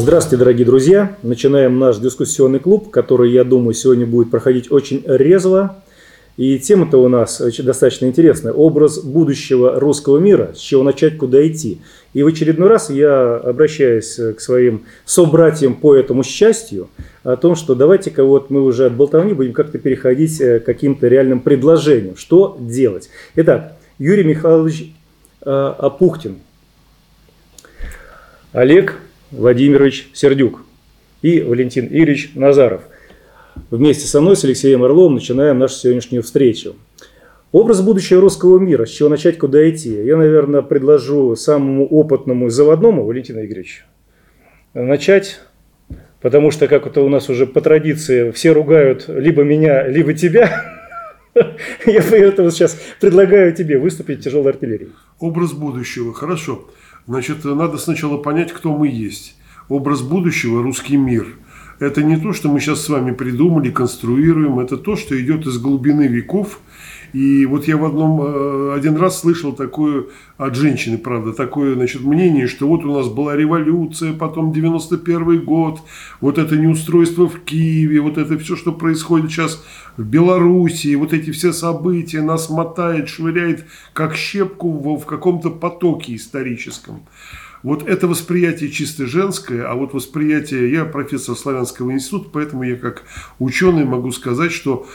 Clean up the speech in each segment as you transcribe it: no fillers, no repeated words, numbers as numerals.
Здравствуйте, дорогие друзья! Начинаем наш дискуссионный клуб, который, я думаю, сегодня будет проходить очень резво. И тема-то у нас достаточно интересная. Образ будущего русского мира, с чего начать, куда идти. И в очередной раз я обращаюсь к своим собратьям по этому счастью о том, что давайте-ка вот мы уже от болтовни будем как-то переходить к каким-то реальным предложениям. Что делать? Итак, Юрий Михайлович Апухтин, Олег Владимирович Сердюк и Валентин Ильич Назаров. Вместе со мной, с Алексеем Орловым, начинаем нашу сегодняшнюю встречу. Образ будущего русского мира, с чего начать, куда идти. Я, наверное, предложу самому опытному и заводному, Валентину Игоревичу, начать, потому что, как это у нас уже по традиции, все ругают либо меня, либо тебя. Я поэтому сейчас предлагаю тебе выступить тяжелой артиллерией. Образ будущего, хорошо. Значит, надо сначала понять, кто мы есть. Образ будущего – русский мир. Это не то, что мы сейчас с вами придумали, конструируем. Это то, что идет из глубины веков. И вот я один раз слышал такое от женщины, правда, такое, значит, мнение, что вот у нас была революция, потом 91 год, вот это неустройство в Киеве, вот это все, что происходит сейчас в Белоруссии, вот эти все события нас мотает, швыряет как щепку в каком-то потоке историческом. Вот это восприятие чисто женское, а вот восприятие, я профессор Славянского института, поэтому я как ученый могу сказать, что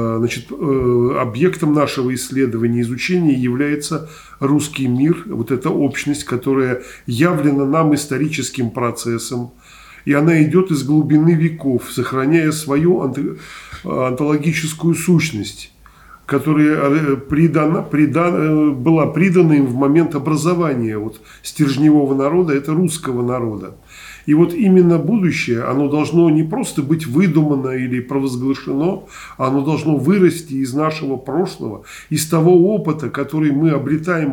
объектом нашего исследования, изучения является русский мир, вот эта общность, которая явлена нам историческим процессом, и она идет из глубины веков, сохраняя свою онтологическую сущность, которая была придана им в момент образования вот, стержневого народа, это русского народа. И вот именно будущее, оно должно не просто быть выдумано или провозглашено, оно должно вырасти из нашего прошлого, из того опыта, который мы обретаем,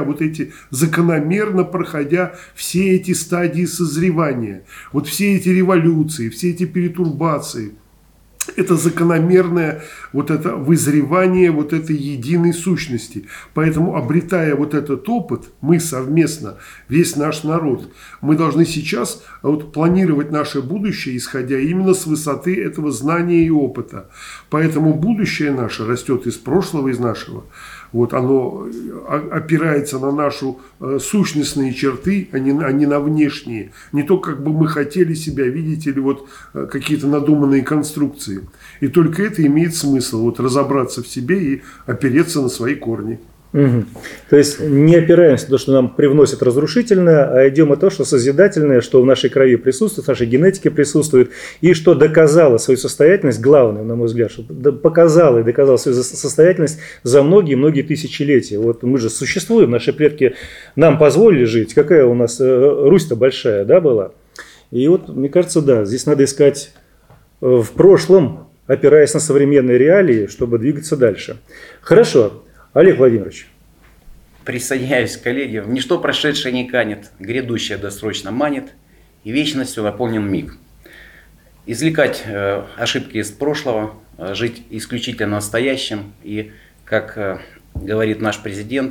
закономерно проходя все эти стадии созревания, вот все эти революции, все эти перетурбации. Это закономерное вот это вызревание вот этой единой сущности. Поэтому, обретая вот этот опыт, мы совместно, весь наш народ, мы должны сейчас вот планировать наше будущее, исходя именно с высоты этого знания и опыта. Поэтому будущее наше растет из прошлого, из нашего. Вот оно опирается на нашу сущностные черты, а не на внешние. Не то, как бы мы хотели себя видеть, или вот какие-то надуманные конструкции. И только это имеет смысл, вот разобраться в себе и опереться на свои корни. Угу. То есть не опираемся на то, что нам привносит разрушительное, а идем от того, что созидательное, что в нашей крови присутствует, в нашей генетике присутствует, и что доказало свою состоятельность, главное, на мой взгляд, что показало и доказало свою состоятельность за многие-многие тысячелетия. Вот мы же существуем, наши предки нам позволили жить, какая у нас Русь-то большая, да, была. И вот, мне кажется, да, здесь надо искать в прошлом, опираясь на современные реалии, чтобы двигаться дальше. Хорошо. Олег Владимирович. Присоединяюсь к коллеге. В ничто прошедшее не канет, грядущее досрочно манит, и вечностью наполнен миг. Извлекать ошибки из прошлого, жить исключительно настоящим и, как говорит наш президент,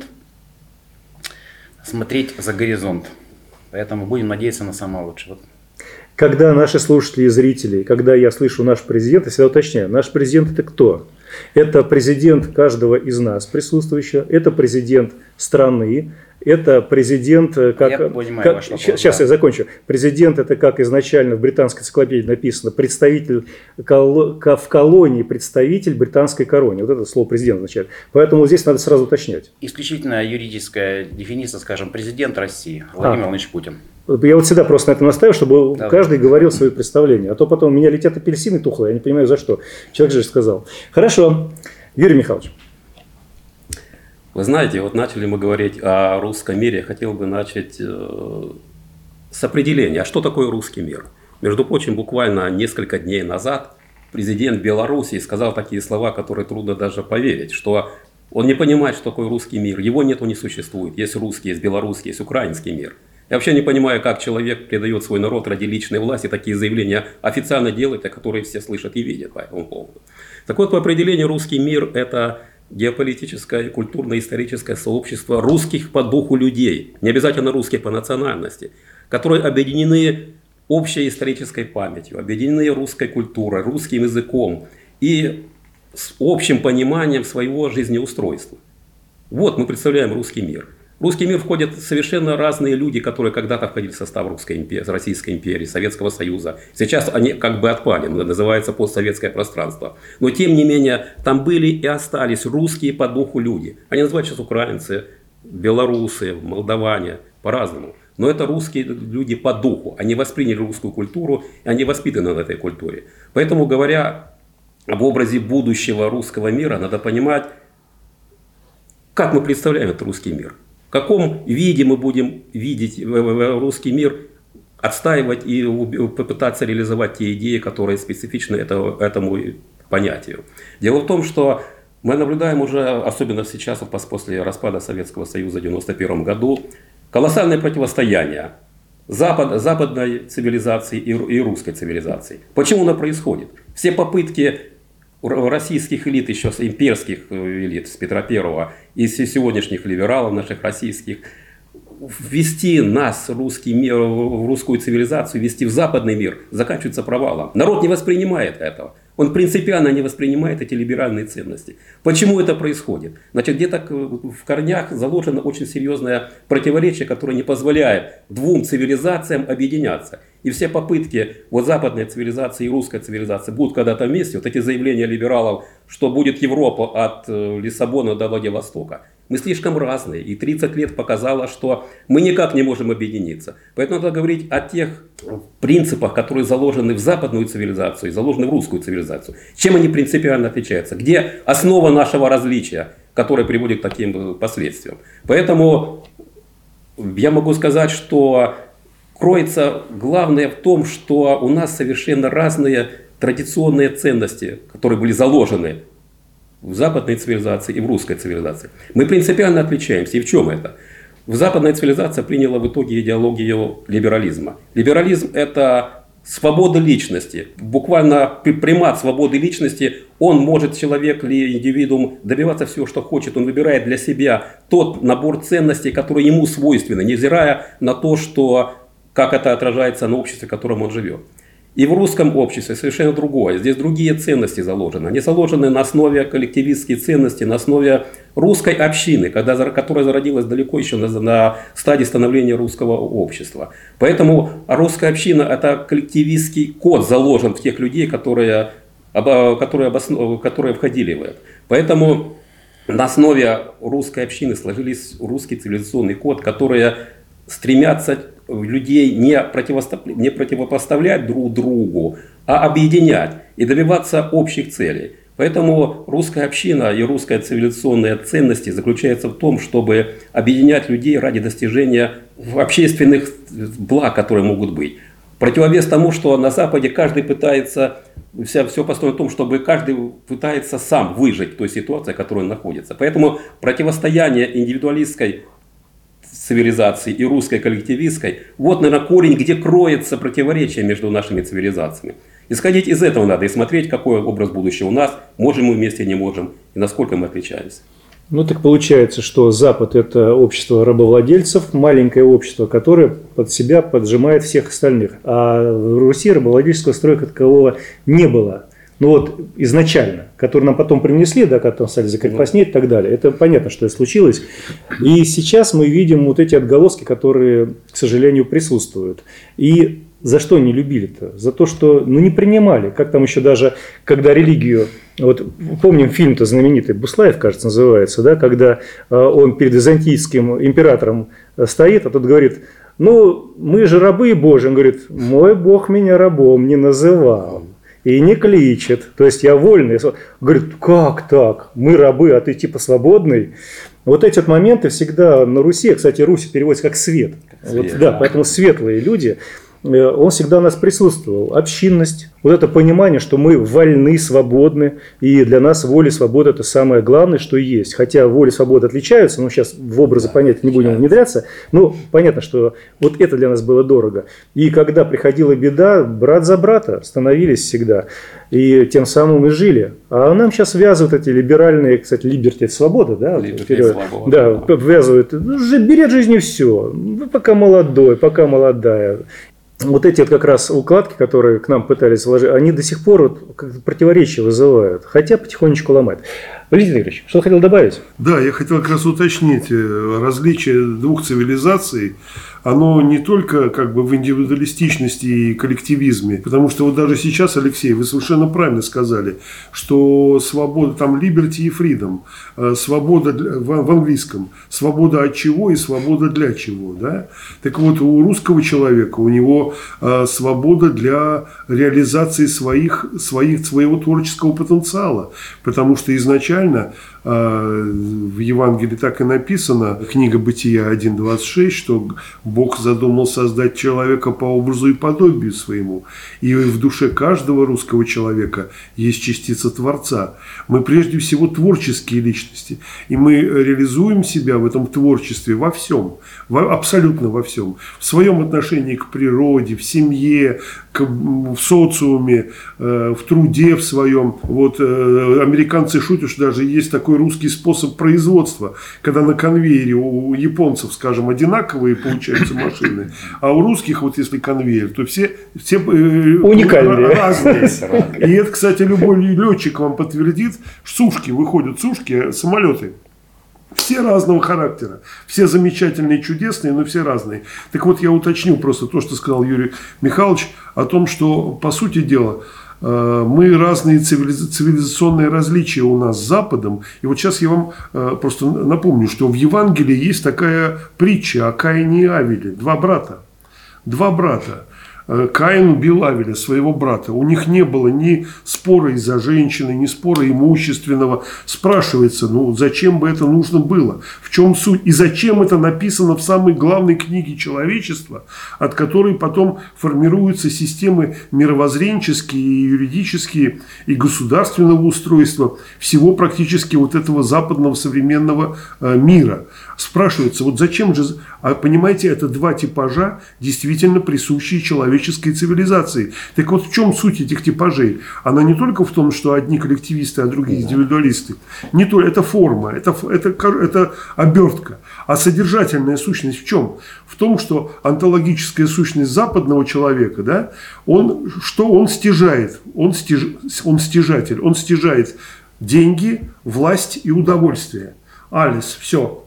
смотреть за горизонт. Поэтому будем надеяться на самое лучшее. Когда наши слушатели и зрители, когда я слышу наш президент, я всегда уточняю, наш президент это кто? Это президент каждого из нас присутствующего, это президент страны, это президент, как... Я понимаю ваш вопрос. Сейчас я закончу. Президент это, как изначально в британской энциклопедии написано, представитель в колонии, представитель британской короны. Вот это слово президент означает. Поэтому здесь надо сразу уточнять. Исключительно юридическая дефиниция, скажем, президент России Владимир Владимирович Путин. Я вот всегда просто на этом настаиваю, чтобы каждый говорил свое представление. А то потом у меня летят апельсины тухлые, я не понимаю за что. Человек же сказал. Хорошо. Юрий Михайлович. Вы знаете, вот начали мы говорить о русском мире. Я хотел бы начать с определения. А что такое русский мир? Между прочим, буквально несколько дней назад президент Белоруссии сказал такие слова, которые трудно даже поверить, что он не понимает, что такое русский мир. Его нету, не существует. Есть русский, есть белорусский, есть украинский мир. Я вообще не понимаю, как человек предает свой народ ради личной власти, такие заявления официально делает, а которые все слышат и видят по этому поводу. Так вот, по определению, русский мир – это геополитическое, культурно-историческое сообщество русских по духу людей, не обязательно русских по национальности, которые объединены общей исторической памятью, объединены русской культурой, русским языком и с общим пониманием своего жизнеустройства. Вот мы представляем русский мир. В русский мир входят совершенно разные люди, которые когда-то входили в состав Российской империи, Советского Союза. Сейчас они как бы отпали, называется постсоветское пространство. Но тем не менее, там были и остались русские по духу люди. Они называют сейчас украинцы, белорусы, молдаване, по-разному. Но это русские люди по духу. Они восприняли русскую культуру, и они воспитаны на этой культуре. Поэтому, говоря об образе будущего русского мира, надо понимать, как мы представляем этот русский мир. В каком виде мы будем видеть русский мир, отстаивать и попытаться реализовать те идеи, которые специфичны этому понятию. Дело в том, что мы наблюдаем уже, особенно сейчас, после распада Советского Союза в 1991 году, колоссальное противостояние западной цивилизации и русской цивилизации. Почему оно происходит? Все попытки российских элит, еще с имперских элит, с Петра I и сегодняшних либералов наших российских, ввести нас, русский мир, в русскую цивилизацию, ввести в западный мир, заканчивается провалом. Народ не воспринимает этого. Он принципиально не воспринимает эти либеральные ценности. Почему это происходит? Значит, где-то в корнях заложено очень серьезное противоречие, которое не позволяет двум цивилизациям объединяться. И все попытки вот западной цивилизации и русской цивилизации будут когда-то вместе. Вот эти заявления либералов, что будет Европа от Лиссабона до Владивостока. Мы слишком разные. И 30 лет показало, что мы никак не можем объединиться. Поэтому надо говорить о тех принципах, которые заложены в западную цивилизацию и заложены в русскую цивилизацию. Чем они принципиально отличаются? Где основа нашего различия, которое приводит к таким последствиям? Поэтому я могу сказать, что кроется главное в том, что у нас совершенно разные традиционные ценности, которые были заложены в западной цивилизации и в русской цивилизации. Мы принципиально отличаемся. И в чем это? В западная цивилизация приняла в итоге идеологию либерализма. Либерализм – это свобода личности. Буквально примат свободы личности. Он может, человек или индивидуум, добиваться всего, что хочет. Он выбирает для себя тот набор ценностей, которые ему свойственны, невзирая на то, как это отражается на обществе, в котором он живет. И в русском обществе совершенно другое. Здесь другие ценности заложены. Они заложены на основе коллективистских ценностей, на основе русской общины, которая зародилась далеко еще на стадии становления русского общества. Поэтому русская община – это коллективистский код заложен в тех людей, которые входили в это. Поэтому на основе русской общины сложились русский цивилизационный код, которые стремятся людей не противопоставлять друг другу, а объединять и добиваться общих целей. Поэтому русская община и русская цивилизационная ценности заключаются в том, чтобы объединять людей ради достижения общественных благ, которые могут быть. Противовес тому, что на Западе каждый пытается, все построено в том, чтобы каждый пытается сам выжить в той ситуации, в которой он находится. Поэтому противостояние индивидуалистской цивилизации и русской коллективистской, вот, наверное, корень, где кроется противоречие между нашими цивилизациями. Исходить из этого надо и смотреть, какой образ будущего у нас, можем мы вместе, не можем, и насколько мы отличаемся. Ну так получается, что Запад – это общество рабовладельцев, маленькое общество, которое под себя поджимает всех остальных. А в Руси рабовладельческого строя как такового не было. Ну вот изначально, которые нам потом принесли, да, когда там стали закрепостнеть и так далее, это понятно, что это случилось. И сейчас мы видим вот эти отголоски, которые, к сожалению, присутствуют. И за что не любили-то? За то, что не принимали. Как там еще даже, когда религию... Вот помним фильм-то знаменитый, Буслаев, кажется, называется, да, когда он перед византийским императором стоит, а тот говорит: ну, мы же рабы Божьи. Он говорит: мой Бог меня рабом не называл. И не кличет. То есть я вольный. Говорит: как так? Мы рабы, а ты типа свободный. Вот эти вот моменты всегда на Руси, кстати, Русь переводится как свет. Вот, да, поэтому светлые люди, он всегда у нас присутствовал. Общинность, вот это понимание, что мы вольны, свободны, и для нас воля и свобода – это самое главное, что есть. Хотя воля и свобода отличаются, но сейчас в образы понятия не будем внедряться, но понятно, что вот это для нас было дорого. И когда приходила беда, брат за брата становились всегда, и тем самым и жили. А нам сейчас ввязывают эти либеральные, кстати, либерти – это свобода, да? Да, ввязывают, бери от жизни все, пока молодой, пока молодая. вот эти вот как раз укладки, которые к нам пытались вложить, они до сих пор вот как-то противоречия вызывают, хотя потихонечку ломают. Валентин Игоревич, что хотел добавить? Да, я хотел как раз уточнить различие двух цивилизаций. Оно не только как бы в индивидуалистичности и коллективизме, потому что вот даже сейчас, Алексей, вы совершенно правильно сказали, что свобода, там liberty и freedom, свобода в английском, свобода от чего и свобода для чего, да? Так вот, у русского человека, у него свобода для реализации своего творческого потенциала, потому что изначально в Евангелии так и написано, книга Бытия 1.26, что Бог задумал создать человека по образу и подобию своему. И в душе каждого русского человека есть частица Творца. Мы прежде всего творческие личности. И мы реализуем себя в этом творчестве во всем. Абсолютно во всем. В своем отношении к природе, в семье, в социуме, в труде в своем. Вот американцы шутят, что даже есть такой русский способ производства, когда на конвейере у японцев, скажем, одинаковые получаются машины, а у русских, вот если конвейер, то все уникальные, разные. И это, кстати, любой летчик вам подтвердит. Сушки, выходят сушки, самолеты. Все разного характера. Все замечательные, чудесные, но все разные. Так вот, я уточню просто то, что сказал Юрий Михайлович, о том, что, по сути дела, мы разные цивилизационные различия у нас с Западом. И вот сейчас я вам просто напомню, что в Евангелии есть такая притча о Каине и Авеле. Два брата. Каин убил Авеля, своего брата. У них не было ни спора из-за женщины, ни спора имущественного. Спрашивается, зачем бы это нужно было? В чем суть? И зачем это написано в самой главной книге человечества, от которой потом формируются системы мировоззренческие, и юридические, и государственного устройства всего практически вот этого западного современного мира. Спрашивается, вот зачем же... А понимаете, это два типажа, действительно присущие человеческой цивилизации. Так вот, в чем суть этих типажей? Она не только в том, что одни коллективисты, а другие индивидуалисты. Не только это форма, это обертка. А содержательная сущность в чем? В том, что онтологическая сущность западного человека, да, он стяжает? Он стяжатель. Он стяжает деньги, власть и удовольствие. Алис, все.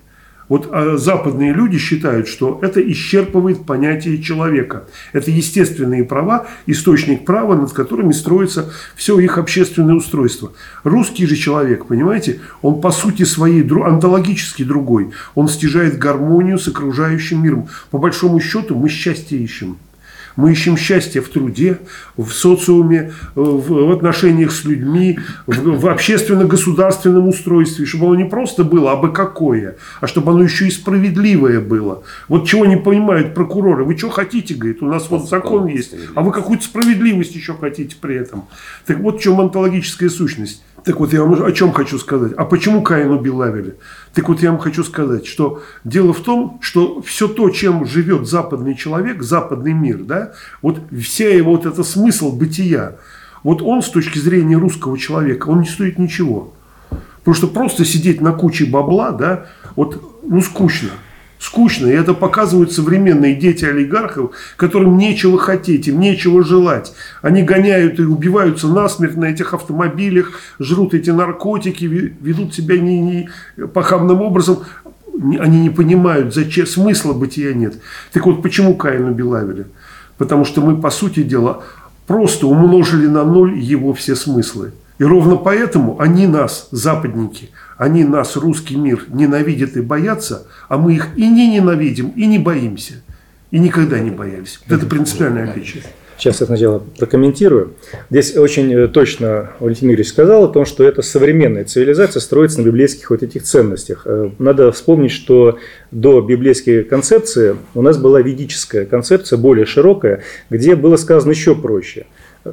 Вот западные люди считают, что это исчерпывает понятие человека. Это естественные права, источник права, над которыми строится все их общественное устройство. Русский же человек, понимаете, он по сути своей онтологически другой. Он стяжает гармонию с окружающим миром. По большому счету мы счастье ищем. Мы ищем счастье в труде, в социуме, в отношениях с людьми, в общественно-государственном устройстве, чтобы оно не просто было, а бы какое, а чтобы оно еще и справедливое было. Вот чего не понимают прокуроры. Вы что хотите, говорит, у нас вот закон есть, а вы какую-то справедливость еще хотите при этом. Так вот в чем онтологическая сущность. Так вот, я вам о чем хочу сказать. А почему Каин убил Авеля? Так вот, я вам хочу сказать, что дело в том, что все то, чем живет западный человек, западный мир, да, вот вся его вот это смысл бытия, вот он с точки зрения русского человека, он не стоит ничего. Потому что просто сидеть на куче бабла, да, вот, скучно. Скучно, и это показывают современные дети олигархов, которым нечего хотеть, им нечего желать. Они гоняют и убиваются насмерть на этих автомобилях, жрут эти наркотики, ведут себя похабным образом. Они не понимают, зачем, смысла бытия нет. Так вот, почему Каин убил Авеля? Потому что мы, по сути дела, просто умножили на ноль его все смыслы. И ровно поэтому они нас, западники, они нас, русский мир, ненавидят и боятся, а мы их и не ненавидим, и не боимся. И никогда не боялись. Вот это принципиальное отличие. Сейчас я сначала прокомментирую. Здесь очень точно Валентин Игоревич сказал о том, что эта современная цивилизация строится на библейских вот этих ценностях. Надо вспомнить, что до библейской концепции у нас была ведическая концепция, более широкая, где было сказано еще проще.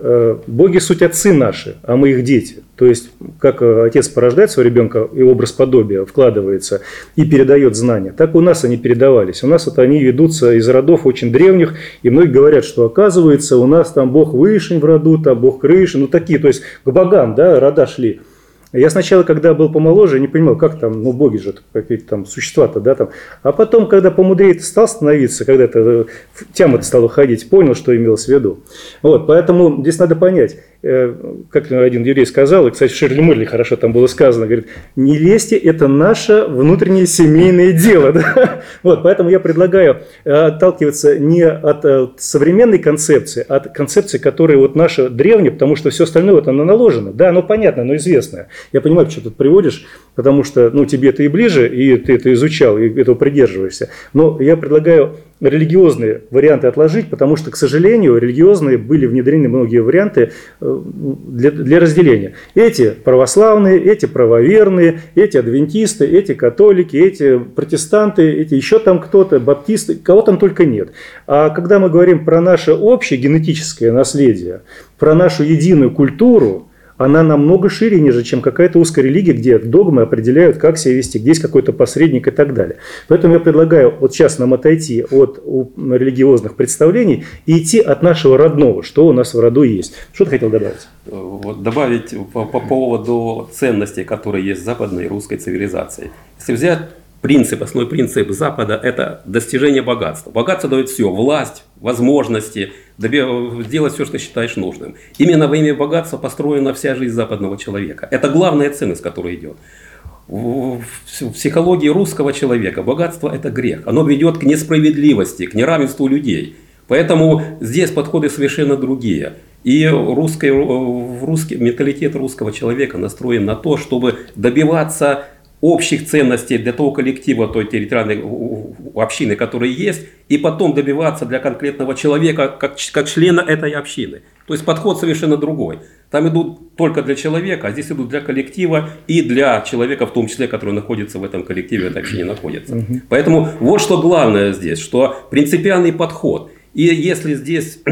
Боги суть отцы наши, а мы их дети. То есть, как отец порождает своего ребенка и образ подобия вкладывается и передает знания, так у нас они передавались. У нас вот они ведутся из родов очень древних, и многие говорят, что оказывается у нас там бог Вышень в роду, там бог Крыши, такие, то есть к богам, да, рода шли. Я сначала, когда был помоложе, не понимал, как там, ну, боги же, какие-то там существа-то, да, там. А потом, когда помудрее стал становиться, когда тема стала уходить, понял, что имелось в виду. Вот, поэтому здесь надо понять, как один еврей сказал, и, кстати, в Шерли Мерли хорошо там было сказано, говорит, не лезьте, это наше внутреннее семейное дело. Да? Вот, поэтому я предлагаю отталкиваться не от современной концепции, а от концепции, которая вот наша древняя, потому что все остальное вот оно наложено. Да, оно понятно, оно известное. Я понимаю, что ты тут приводишь, потому что ну, тебе это и ближе, и ты это изучал, и этого придерживаешься. Но я предлагаю религиозные варианты отложить, потому что, к сожалению, религиозные были внедрены многие варианты для разделения. Эти православные, эти правоверные, эти адвентисты, эти католики, эти протестанты, эти еще там кто-то, баптисты, кого там только нет. А когда мы говорим про наше общее генетическое наследие, про нашу единую культуру, она намного шире, нежели чем какая-то узкая религия, где догмы определяют, как себя вести, где есть какой-то посредник и так далее. Поэтому я предлагаю вот сейчас нам отойти от религиозных представлений и идти от нашего родного, что у нас в роду есть. Что ты хотел добавить? Вот добавить по поводу ценностей, которые есть в западной и русской цивилизации. Если взять основной принцип Запада – это достижение богатства. Богатство дает все – власть, возможности, делать все, что считаешь нужным. Именно во имя богатства построена вся жизнь западного человека. Это главная ценность, которая идет. В психологии русского человека богатство – это грех. Оно ведет к несправедливости, к неравенству людей. Поэтому здесь подходы совершенно другие. И русский менталитет русского человека настроен на то, чтобы добиваться общих ценностей для того коллектива, той территориальной общины, которая есть, и потом добиваться для конкретного человека, как члена этой общины. То есть подход совершенно другой. Там идут только для человека, а здесь идут для коллектива и для человека, в том числе, который находится в этом коллективе, в этой общине находится. Поэтому вот что главное здесь, что принципиальный подход. И если здесь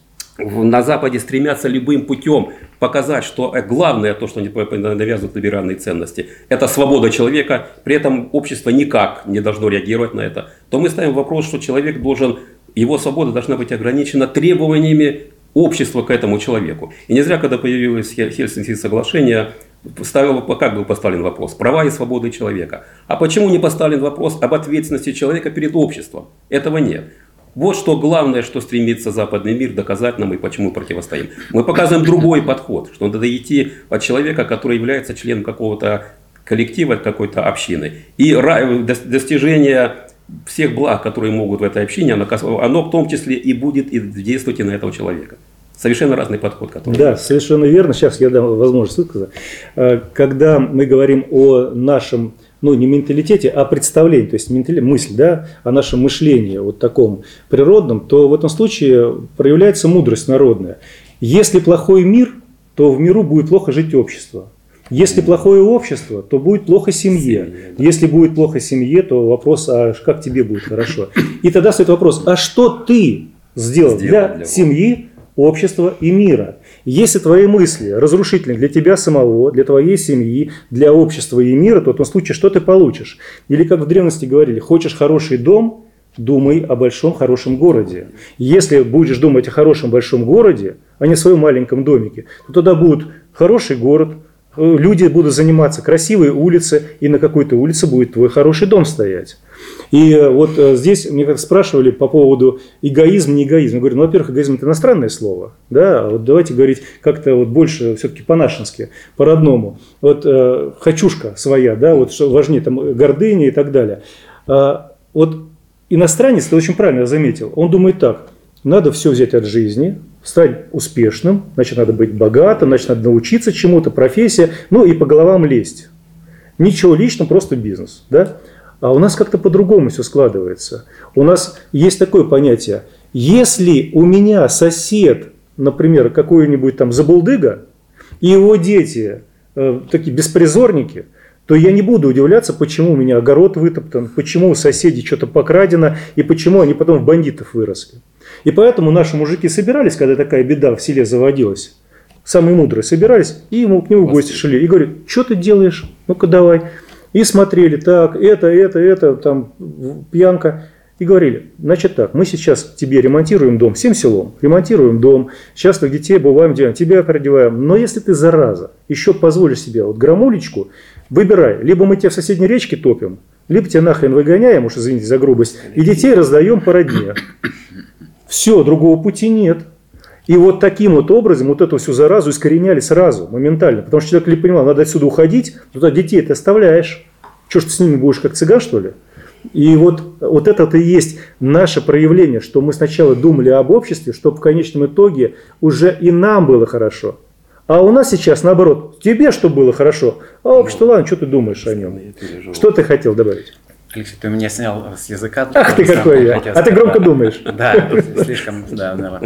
на Западе стремятся любым путем показать, что главное, то, что они навязывают либеральные ценности, это свобода человека, при этом общество никак не должно реагировать на это, то мы ставим вопрос, что человек должен, его свобода должна быть ограничена требованиями общества к этому человеку. И не зря, когда появилось Хельсинкские соглашения, как был поставлен вопрос? Права и свободы человека. А почему не поставлен вопрос об ответственности человека перед обществом? Этого нет. Вот что главное, что стремится западный мир доказать нам и почему мы противостоим. Мы показываем другой подход, что надо идти от человека, который является членом какого-то коллектива, какой-то общины. И достижение всех благ, которые могут в этой общине, оно в том числе и будет и действовать и на этого человека. Совершенно разный подход. Да, совершенно верно. Сейчас я дам возможность высказать. Когда мы говорим о нашем, ну, не менталитете, а представлении, то есть мысль, да, о нашем мышлении вот таком природном, то в этом случае проявляется мудрость народная. Если плохой мир, то в миру будет плохо жить общество. Если плохое общество, то будет плохо семье. Да. Если будет плохо семье, то вопрос, а как тебе будет хорошо? И тогда стоит вопрос, а что ты сделал для семьи, общества и мира? Если твои мысли разрушительны для тебя самого, для твоей семьи, для общества и мира, то в том случае что ты получишь? Или как в древности говорили, хочешь хороший дом, думай о большом хорошем городе. Если будешь думать о хорошем большом городе, а не о своем маленьком домике, то тогда будет хороший город, люди будут заниматься, красивые улицы, и на какой-то улице будет твой хороший дом стоять. И вот здесь мне как спрашивали по поводу эгоизм, не эгоизм. Я говорю, ну, во-первых, эгоизм – это иностранное слово. Да? Вот давайте говорить как-то вот больше все-таки по-нашенски, по-родному. Вот хочушка своя, да, вот что важнее, там, гордыня и так далее. Вот иностранец, ты очень правильно заметил, он думает так, надо все взять от жизни, стать успешным, значит, надо быть богатым, значит, надо научиться чему-то, профессия, ну и по головам лезть. Ничего личного, просто бизнес. Да? А у нас как-то по-другому все складывается. У нас есть такое понятие, если у меня сосед, например, какой-нибудь там забулдыга, и его дети такие беспризорники, то я не буду удивляться, почему у меня огород вытоптан, почему у соседей что-то покрадено, и почему они потом в бандитов выросли. И поэтому наши мужики собирались, когда такая беда в селе заводилась, самые мудрые собирались, и ему к нему в гости шли. И говорят, что ты делаешь? Ну-ка давай. И смотрели, так, это, там, пьянка. И говорили, значит так, мы сейчас тебе ремонтируем дом, всем селом, ремонтируем дом, частных детей обуваем, делаем, тебя переодеваем. Но если ты, зараза, еще позволишь себе вот грамулечку, выбирай, либо мы тебя в соседней речке топим, либо тебя нахрен выгоняем, уж извините за грубость, и детей раздаем по родне. Все, другого пути нет. И вот таким вот образом вот эту всю заразу искореняли сразу, моментально. Потому что человек понимал, надо отсюда уходить, туда детей ты оставляешь. Что ж ты с ними будешь, как цыган, что ли? И вот это-то и есть наше проявление, что мы сначала думали об обществе, чтобы в конечном итоге уже и нам было хорошо. А у нас сейчас наоборот, тебе что было хорошо, а общество, ладно, что ты думаешь о нем? Что ты хотел добавить? Алексей, ты меня снял с языка. Ах ты какой я, а ты громко думаешь. Да, слишком, да.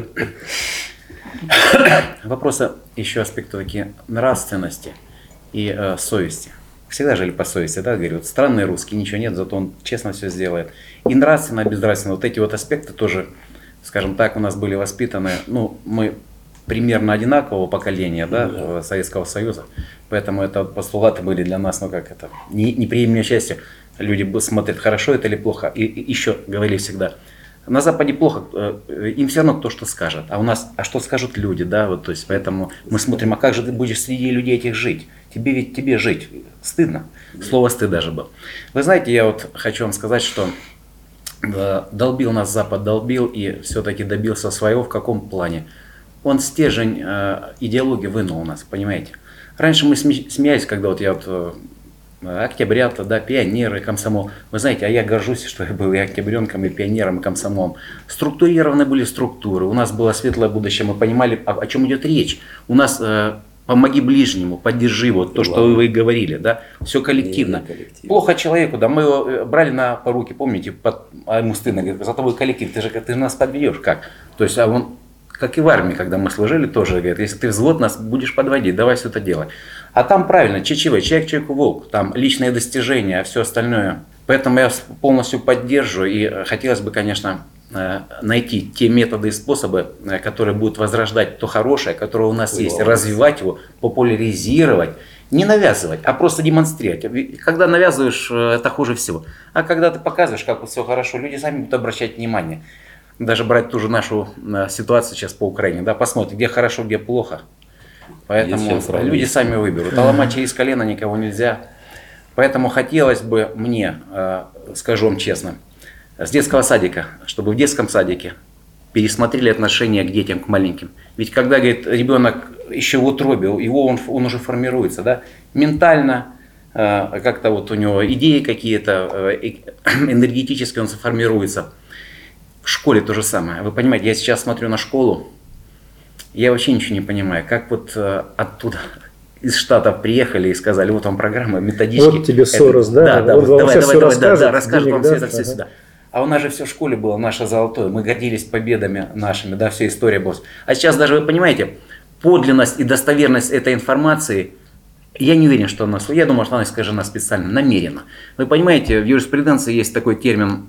Вопросы еще аспекты такие нравственности и совести. Всегда жили по совести, да, говорят, странный русский, ничего нет, зато он честно все сделает. И нравственно, безнравственно, вот эти вот аспекты тоже, скажем так, у нас были воспитаны, ну, мы примерно одинакового поколения, да, Советского Союза, поэтому это постулаты были для нас, ну, как это, неприемлемой частью. Люди смотрят, хорошо это или плохо, и еще говорили всегда, на Западе плохо, им все равно кто что скажет, а у нас, а что скажут люди, да, вот, то есть, поэтому мы смотрим, а как же ты будешь среди людей этих жить? Тебе жить стыдно, слово стыд даже был. Вы знаете, я вот хочу вам сказать, что долбил нас Запад, долбил и все-таки добился своего в каком плане? Он стержень идеологии вынул у нас, понимаете? Раньше мы смеялись, когда вот я вот октябрята, да, пионеры, комсомол. Вы знаете, а я горжусь, что я был и октябренком, и пионером, и комсомолом. Структурированы были структуры, у нас было светлое будущее, мы понимали, о чем идет речь. У нас помоги ближнему, поддержи, вот то, что вы говорили, да, все коллективно. Плохо человеку, да, мы его брали на поруки, помните, а ему стыдно, говорит, за тобой коллектив, ты же нас подведешь, как? То есть, а он, как и в армии, когда мы служили, тоже говорит, если ты взвод нас будешь подводить, давай все это делай. А там правильно, ЧЧВ, человек человеку волк, там личные достижения, а все остальное. Поэтому я полностью поддерживаю и хотелось бы, конечно, найти те методы и способы, которые будут возрождать то хорошее, которое у нас есть, развивать его, популяризировать, не навязывать, а просто демонстрировать. Когда навязываешь, это хуже всего. А когда ты показываешь, как вот все хорошо, люди сами будут обращать внимание. Даже брать ту же нашу ситуацию сейчас по Украине, да, посмотрим, где хорошо, где плохо. Поэтому люди сами выберут. А ломать через колено никого нельзя. Поэтому хотелось бы мне, скажу вам честно, с детского садика, чтобы в детском садике пересмотрели отношение к детям, к маленьким. Ведь когда, говорит, ребенок еще в утробе, он уже формируется, да, ментально, как-то вот у него идеи какие-то, энергетически он формируется. В школе то же самое. Вы понимаете, я сейчас смотрю на школу, я вообще ничего не понимаю, как вот оттуда из Штатов приехали и сказали, вот вам программа, методички. Вот тебе Сорос, да? Да, он давай, расскажет, расскажет вам даст, все сюда. А у нас же все в школе было наше золотое, мы гордились победами нашими, да, вся история была. А сейчас даже, вы понимаете, подлинность и достоверность этой информации, я не уверен, что она, я думаю, что она искажена специально, намеренно. Вы понимаете, в юриспруденции есть такой термин,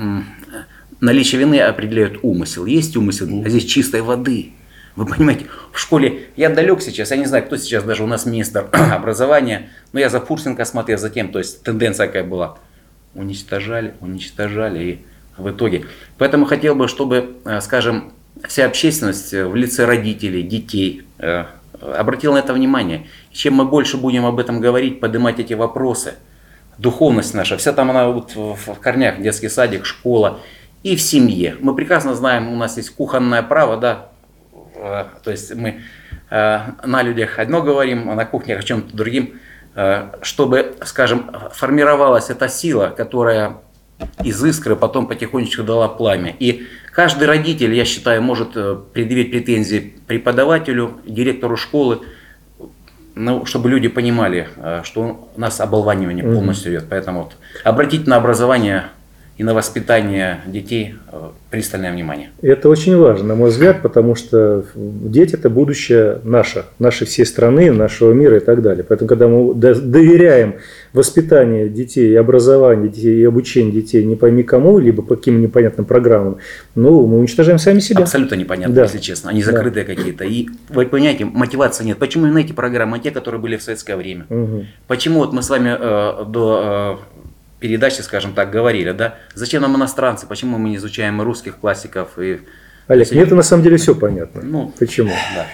наличие вины определяет умысел. Есть умысел, а здесь чистой воды. Вы понимаете, в школе, я далек сейчас, я не знаю, кто сейчас даже у нас министр образования, но я за Фурсенко смотрел затем, то есть тенденция какая была. Уничтожали, и в итоге. Поэтому хотел бы, чтобы, скажем, вся общественность в лице родителей, детей обратила на это внимание. Чем мы больше будем об этом говорить, поднимать эти вопросы, духовность наша, вся там она вот в корнях, детский садик, школа и в семье. Мы прекрасно знаем, у нас есть кухонное право, да, то есть мы на людях одно говорим, а на кухне о чем-то другим, чтобы, скажем, формировалась эта сила, которая из искры потом потихонечку дала пламя. И каждый родитель, я считаю, может предъявить претензии преподавателю, директору школы, ну, чтобы люди понимали, что у нас оболванивание полностью идет. Поэтому вот, обратите на образование и на воспитание детей пристальное внимание. Это очень важно, на мой взгляд, потому что дети – это будущее нашей всей страны, нашего мира и так далее. Поэтому, когда мы доверяем воспитание детей, образование детей и обучение детей не пойми кому, либо по каким непонятным программам, ну, мы уничтожаем сами себя. Абсолютно непонятно, да. Если честно. Они закрытые какие-то. И вы понимаете, мотивации нет. Почему именно эти программы, те, которые были в советское время? Почему вот мы с вами до передаче, скажем так, говорили, да, зачем нам иностранцы, почему мы не изучаем русских классиков и... Олег, мне это на самом деле все понятно. Ну, почему?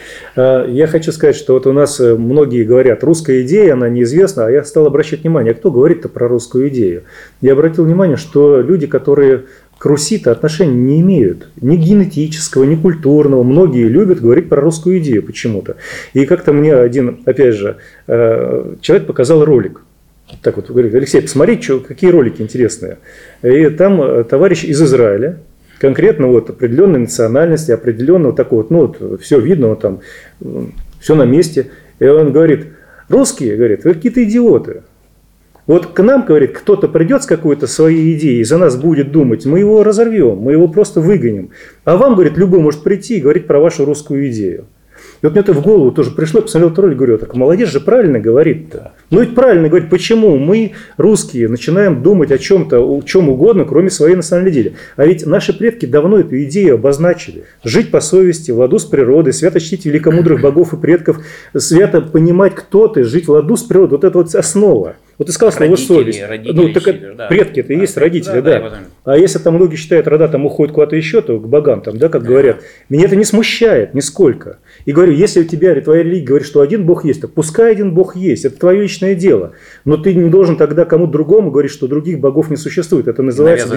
да. Я хочу сказать, что вот у нас многие говорят, русская идея, она неизвестна, а я стал обращать внимание, а кто говорит-то про русскую идею? Я обратил внимание, что люди, которые к Руси-то отношения не имеют, ни генетического, ни культурного, многие любят говорить про русскую идею почему-то. И как-то мне один, опять же, человек показал ролик. Так вот, говорит: Алексей, посмотри, какие ролики интересные. И там товарищ из Израиля, конкретно вот определенной национальности, определенного такого, ну вот все видно, вот там все на месте. И он говорит: русские, говорит, вы какие-то идиоты. Вот к нам, говорит, кто-то придет с какой-то своей идеей, за нас будет думать, мы его разорвем, мы его просто выгоним. А вам, говорит, любой может прийти и говорить про вашу русскую идею. И вот мне это в голову тоже пришло, я посмотрел эту ролик, говорю: так молодежь же правильно говорит-то. Ну ведь правильно говорит, почему мы, русские, начинаем думать о чем-то, о чем угодно, кроме своей национальной идеи. А ведь наши предки давно эту идею обозначили. Жить по совести, в ладу с природой, свято чтить великомудрых богов и предков, свято понимать, кто ты, жить в ладу с природой. Вот это вот основа. Вот ты сказал слово совесть. Ну, так да. предки это и есть родители, да. Да. А если там многие считают, рода там уходят куда-то еще, то к богам, там, да, как говорят, меня это не смущает нисколько. И говорю, если у тебя или твоя религия говорит, что один Бог есть, то пускай один Бог есть, это твое личное дело. Но ты не должен тогда кому-то другому говорить, что других богов не существует. Это называется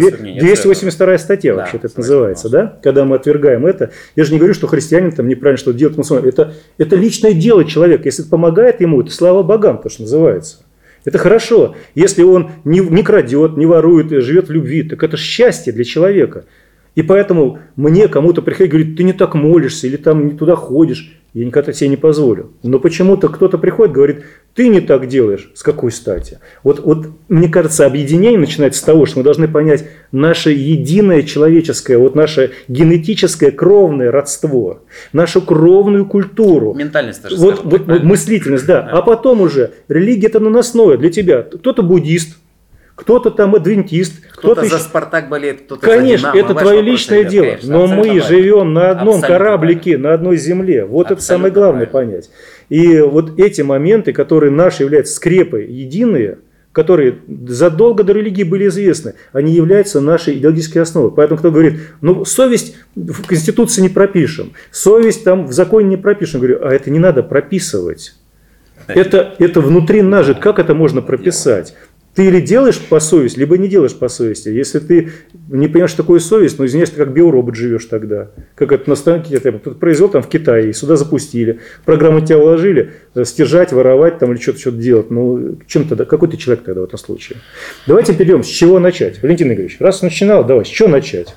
282 статья, да, вообще-то это называется, да? Когда мы отвергаем это. Я же не говорю, что христианин там неправильно что-то делает мусульманин. Это личное дело человека. Если это помогает ему, это слава богам, то, что называется. Это хорошо. Если он не крадет, не ворует, живет в любви, так это счастье для человека. И поэтому мне кому-то приходит и говорит: ты не так молишься или там не туда ходишь. Я никогда себе не позволю. Но почему-то кто-то приходит и говорит: ты не так делаешь. С какой стати? Вот мне кажется, объединение начинается с того, что мы должны понять наше единое человеческое, вот наше генетическое кровное родство, нашу кровную культуру. Ментальность тоже. Вот мыслительность, да. А потом уже религия это наносное для тебя. Кто-то буддист, кто-то там адвентист, кто-то за «Спартак» болеет, кто-то конечно, за «Динамо». это твое личное дело. Конечно, но мы живем на одном абсолютно кораблике, на одной земле. Вот абсолютно это самое главное понять. И вот эти моменты, которые наши являются скрепой единые, которые задолго до религии были известны, они являются нашей идеологической основой. Поэтому кто говорит: ну совесть в Конституции не пропишем, совесть там в законе не пропишем. Говорю: а это не надо прописывать. Это внутри нас же. Как это можно прописать? Ты или делаешь по совести, либо не делаешь по совести. Если ты не понимаешь, что такое совесть, ну, извиняюсь, ты как биоробот живешь тогда. Как это на станке кто-то произвел там в Китае, и сюда запустили. Программу тебя вложили, стяжать, воровать там, или что-то делать. Ну, чем тогда? Какой ты человек тогда в этом случае? Давайте перейдем, с чего начать. Валентин Игоревич, раз начинал, давай, с чего начать?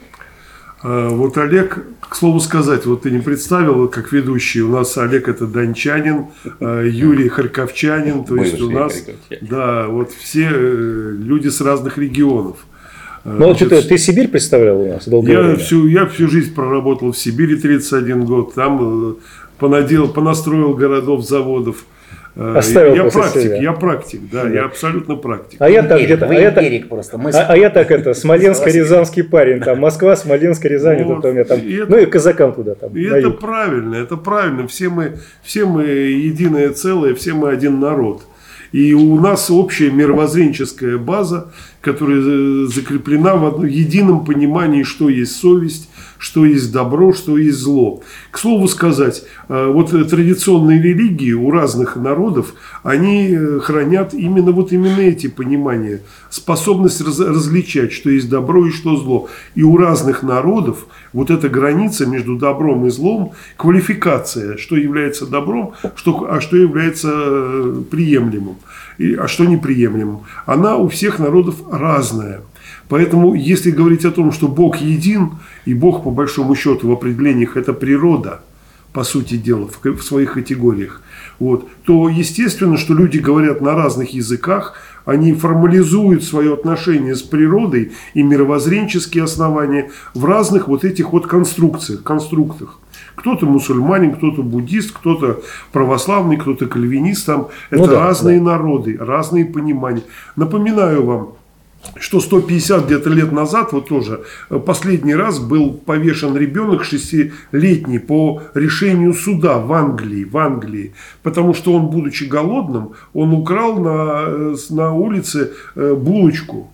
Вот Олег, к слову сказать, вот ты не представил, как ведущий, у нас Олег это дончанин, Юрий харьковчанин, то есть у нас, да, вот все люди с разных регионов. Ну, что ты Сибирь представлял у нас долгое время? Я всю жизнь проработал в Сибири 31 год, там понастроил городов, городов. Оставил я практик, да, я абсолютно практик. А я так где-то, я так Смоленско-Рязанский парень, там Москва, Смоленск, Рязань, вот, ну и казакам туда там. И это правильно, все мы единое целое, все мы один народ. И у нас общая мировоззренческая база, которая закреплена в одном едином понимании, что есть совесть, что есть добро, что есть зло. К слову сказать, вот традиционные религии у разных народов, они хранят именно эти понимания, способность различать, что есть добро и что зло. И у разных народов вот эта граница между добром и злом, квалификация, что является добром, а что является приемлемым, а что неприемлемым, она у всех народов разная. Поэтому, если говорить о том, что Бог един, и Бог, по большому счету, в определениях это природа, по сути дела, в своих категориях, вот, то естественно, что люди говорят на разных языках, они формализуют свое отношение с природой и мировоззренческие основания в разных вот этих вот конструктах. Кто-то мусульманин, кто-то буддист, кто-то православный, кто-то кальвинист. Там. Это разные народы, разные понимания. Напоминаю вам, что 150 где-то лет назад, вот тоже, последний раз был повешен ребенок 6-летний по решению суда в Англии, потому что он, будучи голодным, он украл на улице булочку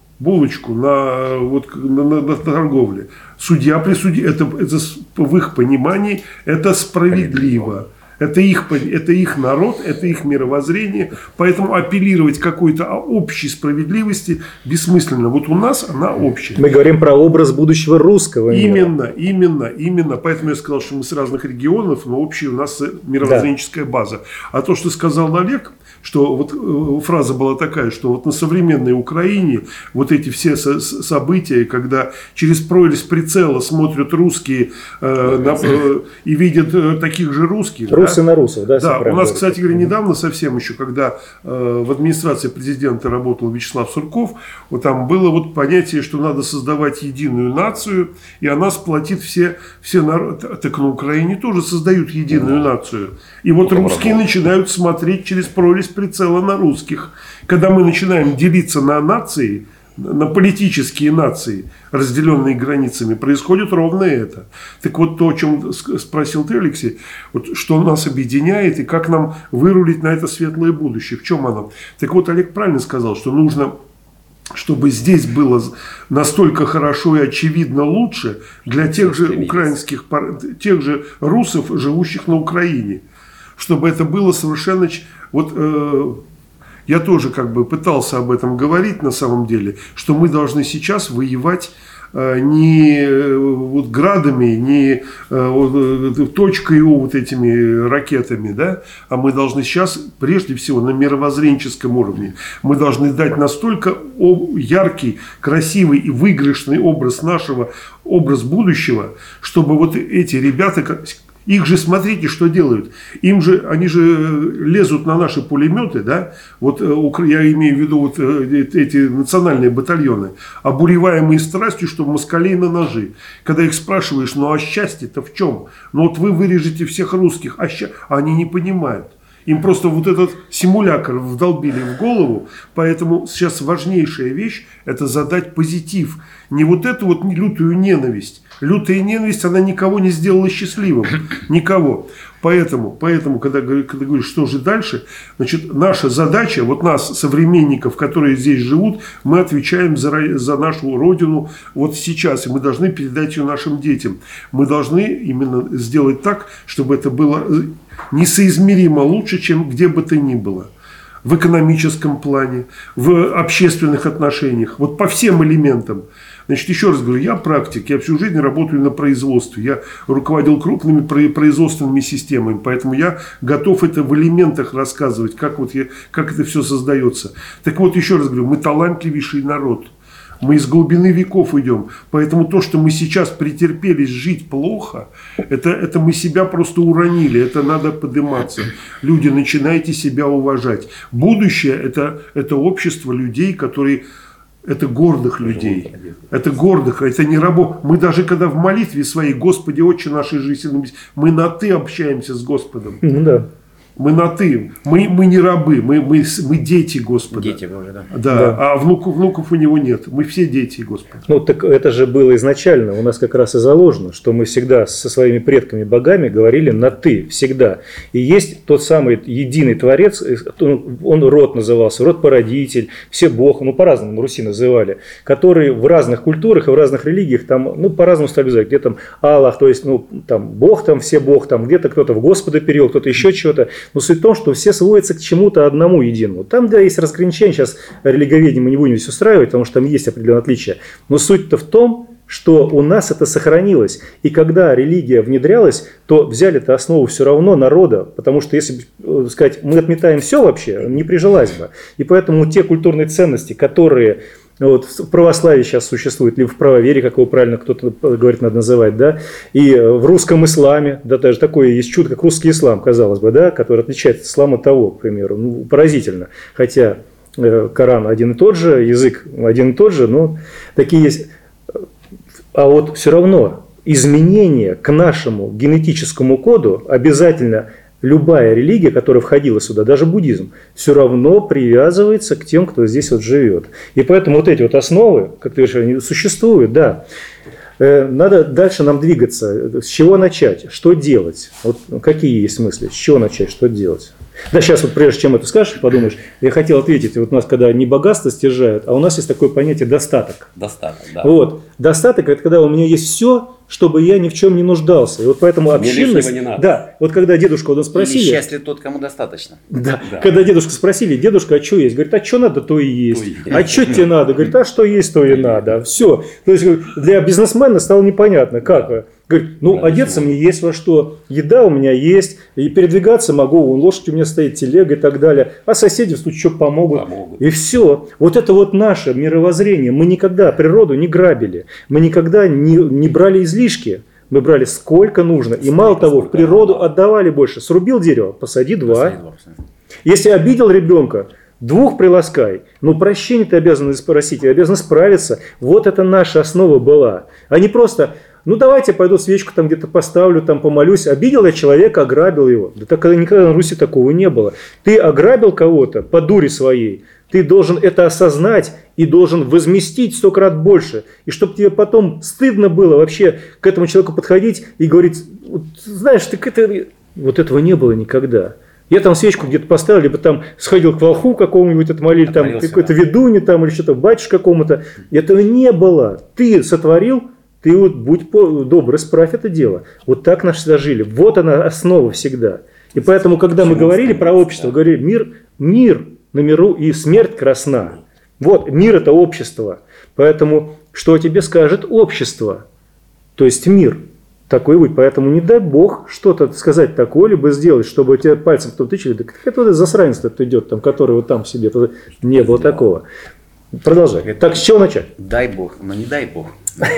на торговле. Судья присудил, это в их понимании это справедливо. Это их народ, это их мировоззрение. Поэтому апеллировать к какой-то общей справедливости бессмысленно. Вот у нас она общая. Мы говорим про образ будущего русского мира. Именно. Поэтому я сказал, что мы с разных регионов, но общая у нас мировоззренческая база. А то, что сказал Олег, что вот фраза была такая, что вот на современной Украине вот эти все события, когда через прорезь прицела смотрят русские и видят таких же русских. Русы на русов, да? Да, у нас, кстати говоря, недавно совсем еще, когда в администрации президента работал Вячеслав Сурков, вот там было вот понятие, что надо создавать единую нацию, и она сплотит все народы. Так на Украине тоже создают единую нацию. И вот русские начинают смотреть через прорезь прицела на русских. Когда мы начинаем делиться на нации, на политические нации, разделенные границами, происходит ровно это. Так вот то, о чем спросил ты, Алексей, вот, что нас объединяет и как нам вырулить на это светлое будущее, в чем оно. Так вот, Олег правильно сказал, что нужно, чтобы здесь было настолько хорошо и очевидно лучше для тех же украинских, тех же русов, живущих на Украине. Чтобы это было совершенно... Вот я тоже как бы пытался об этом говорить на самом деле, что мы должны сейчас воевать не вот градами, не точкой вот этими ракетами, да, а мы должны сейчас прежде всего на мировоззренческом уровне. Мы должны дать настолько яркий, красивый и выигрышный образ образ будущего, чтобы вот эти ребята... Их же, смотрите, что делают. Они же лезут на наши пулеметы, да? Вот я имею в виду вот эти национальные батальоны, обуреваемые страстью, что москалей на ножи. Когда их спрашиваешь, ну а счастье-то в чем? Ну вот вы вырежете всех русских, а они не понимают. Им просто вот этот симулятор вдолбили в голову, поэтому сейчас важнейшая вещь – это задать позитив. Не вот эту вот лютую ненависть. Лютая ненависть, она никого не сделала счастливым. Никого. Поэтому когда говоришь, что же дальше, значит, наша задача, вот нас, современников, которые здесь живут, мы отвечаем за нашу родину вот сейчас, и мы должны передать ее нашим детям. Мы должны именно сделать так, чтобы это было несоизмеримо лучше, чем где бы то ни было. В экономическом плане, в общественных отношениях, вот по всем элементам. Значит, еще раз говорю, я практик, я всю жизнь работаю на производстве, я руководил крупными производственными системами, поэтому я готов это в элементах рассказывать, как это все создается. Так вот, еще раз говорю, мы талантливейший народ. Мы из глубины веков идем. Поэтому то, что мы сейчас претерпелись жить плохо, это мы себя просто уронили. Это надо подниматься. Люди, начинайте себя уважать. Будущее это общество людей, которые... Это гордых людей. Это гордых, это не рабов. Мы даже когда в молитве своей, Господи, Отче нашей жизни, мы на «ты» общаемся с Господом. Да. Мы на «ты». Мы не рабы, мы дети Господа. Дети Божьи, да. Да. А внуков у него нет. Мы все дети Господа. Ну, так это же было изначально. У нас как раз и заложено, что мы всегда со своими предками-богами говорили на «ты», всегда. И есть тот самый единый Творец, он род назывался, род-породитель, все Бог, ну, по-разному на Руси называли, которые в разных культурах и в разных религиях там, ну, по-разному стали называть. Где там Аллах, то есть, ну, там Бог, там все Бог, там где-то кто-то в Господа перевел, кто-то еще чего-то. Но суть в том, что все сводятся к чему-то одному единому. Там, да, есть разграничения, сейчас религоведение мы не будем здесь устраивать, потому что там есть определенные отличия. Но суть-то в том, что у нас это сохранилось. И когда религия внедрялась, то взяли-то основу все равно народа. Потому что если сказать, мы отметаем все вообще, не прижилась бы. И поэтому те культурные ценности, которые... Вот в православии сейчас существует, либо в правоверии, как его правильно кто-то говорит, надо называть, да, и в русском исламе, да, даже такое есть чудо, как русский ислам, казалось бы, да, который отличается от ислама того, к примеру, ну, поразительно, хотя Коран один и тот же, язык один и тот же, но такие есть, а вот все равно изменения к нашему генетическому коду обязательно любая религия, которая входила сюда, даже буддизм, все равно привязывается к тем, кто здесь вот живет. И поэтому вот эти вот основы, как ты говоришь, они существуют, да. Надо дальше нам двигаться. С чего начать? Что делать? Вот какие есть мысли? С чего начать? Что делать? Да, сейчас вот прежде чем это скажешь, подумаешь, я хотел ответить, вот у нас когда не богатство стяжают, а у нас есть такое понятие достаток. Достаток, да. Вот. Достаток – это когда у меня есть все, чтобы я ни в чем не нуждался. И вот поэтому общинность… Мне лишнего не надо. Да, вот когда дедушку вот спросили… Или счастлив тот, кому достаточно. Да. Когда дедушку спросили, дедушка, а что есть? Говорит, а что надо, то и есть. А что тебе надо? Говорит, а что есть, то и надо. Все. То есть для бизнесмена стало непонятно, как. Говорит, ну одеться мне есть во что, еда у меня есть, и передвигаться могу, лошадь у меня стоит, телега и так далее. А соседи в случае чего помогут. И все. Вот это вот наше мировоззрение. Мы никогда природу не грабили. Мы никогда не брали излишки. Мы брали сколько нужно. И мало того, в природу отдавали больше. Срубил дерево, посади два. Если обидел ребенка, 2 приласкай. Ну, прощения ты обязан спросить, обязан справиться. Вот это наша основа была. А не просто, ну, давайте пойду свечку там где-то поставлю, там помолюсь. Обидел я человека, ограбил его. Да так никогда на Руси такого не было. Ты ограбил кого-то по дуре своей. Ты должен это осознать и должен возместить 100 крат больше. И чтобы тебе потом стыдно было вообще к этому человеку подходить и говорить, вот, знаешь, так это... Вот этого не было никогда. Я там свечку где-то поставил, либо там сходил к волху какому-нибудь, отмолили, там какой-то ведуне там, или что-то, батюшке какому-то. Этого не было. Ты сотворил, ты вот будь добр, исправь это дело. Вот так наши всегда жили. Вот она основа всегда. И поэтому, когда мы говорили про общество, говорили мир на миру и смерть красна. Вот, мир – это общество. Поэтому, что о тебе скажет общество? То есть мир. Такой быть. Поэтому не дай Бог что-то сказать такое, либо сделать, чтобы тебя пальцем кто-то тычали. Да какой-то засранец тут идет, там, который вот там себе. Не было такого. Продолжай. Так, с чего начать? Дай Бог, но не дай Бог.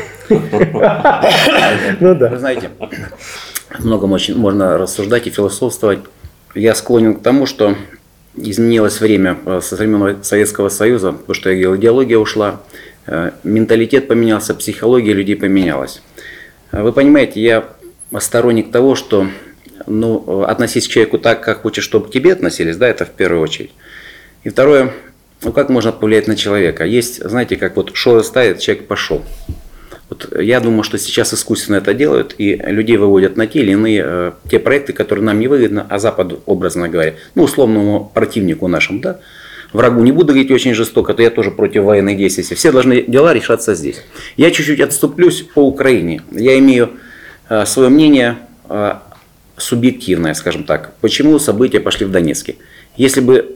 Ну да. Вы знаете, многом очень можно рассуждать и философствовать. Я склонен к тому, что изменилось время со времен Советского Союза, потому что идеология ушла, менталитет поменялся, психология людей поменялась. Вы понимаете, я сторонник того, что относись к человеку так, как хочешь, чтобы к тебе относились, да, это в первую очередь. И второе, как можно повлиять на человека? Есть, знаете, как вот шоры ставит, человек пошел. Вот я думаю, что сейчас искусственно это делают, и людей выводят на те или иные те проекты, которые нам не выгодны, а Западу, образно говоря, условному противнику нашему, да, врагу, не буду говорить очень жестоко, то я тоже против военных действий. Все должны дела решаться здесь. Я чуть-чуть отступлюсь по Украине. Я имею свое мнение субъективное, скажем так. Почему события пошли в Донецке? Если бы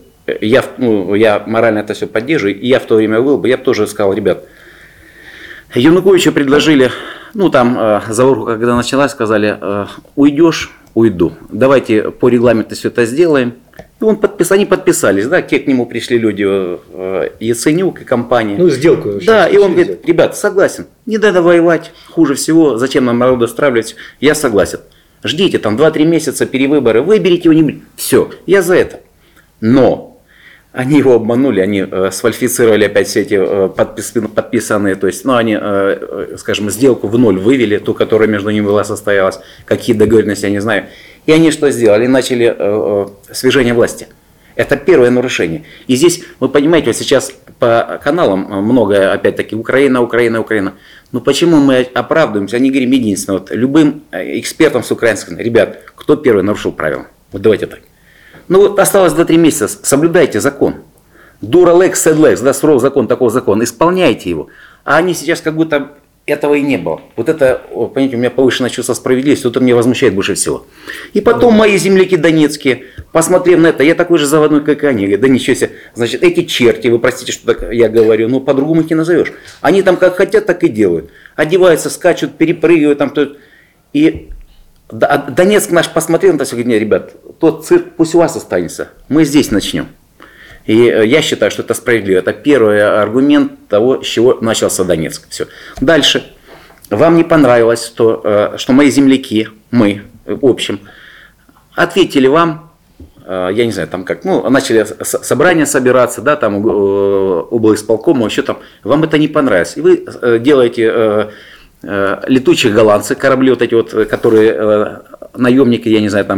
я морально это все поддерживаю, и я в то время был бы, я бы тоже сказал, ребят, Януковичу предложили, заварка когда началась, сказали, уйдешь, уйду. Давайте по регламенту все это сделаем. И они подписались, да, те к нему пришли люди, Яценюк и компания. Сделку. Да, и он говорит, ребят, согласен, не надо воевать, хуже всего, зачем нам народу стравливать, я согласен. Ждите там 2-3 месяца перевыборы, выберите его, все, я за это. Но они его обманули, они сфальсифицировали опять все эти подписанные, то есть, они, скажем, сделку в ноль вывели, ту, которая между ними была состоялась, какие договоренности, я не знаю. И они что сделали? Начали свержение власти. Это первое нарушение. И здесь, вы понимаете, вот сейчас по каналам много, опять-таки, Украина. Но почему мы оправдываемся, а не говорим единственное? Вот любым экспертам с украинским, ребят, кто первый нарушил правила? Вот давайте так. Осталось 2-3 месяца, соблюдайте закон. Дура лекс, сед лекс, да, суровый закон, такой закон, исполняйте его. А они сейчас как будто этого и не было. Вот это, понимаете, у меня повышенное чувство справедливости, вот это меня возмущает больше всего. И потом мои земляки донецкие, посмотрев на это, я такой же заводной, как и они, говорят, да ничего себе, значит, эти черти, вы простите, что так я говорю, по-другому их не назовешь. Они там как хотят, так и делают. Одеваются, скачут, перепрыгивают там, и Донецк наш посмотрел на это все, говорит, нет, ребят, тот цирк пусть у вас останется, мы здесь начнем. И я считаю, что это справедливо. Это первый аргумент того, с чего начался Донецк. Все. Дальше. Вам не понравилось, что мои земляки, мы, в общем, ответили вам, я не знаю, там как, начали собрания собираться, да, там облисполкома, еще там, вам это не понравилось. И вы делаете летучих голландцев, корабли вот эти вот, которые наемники, я не знаю, там,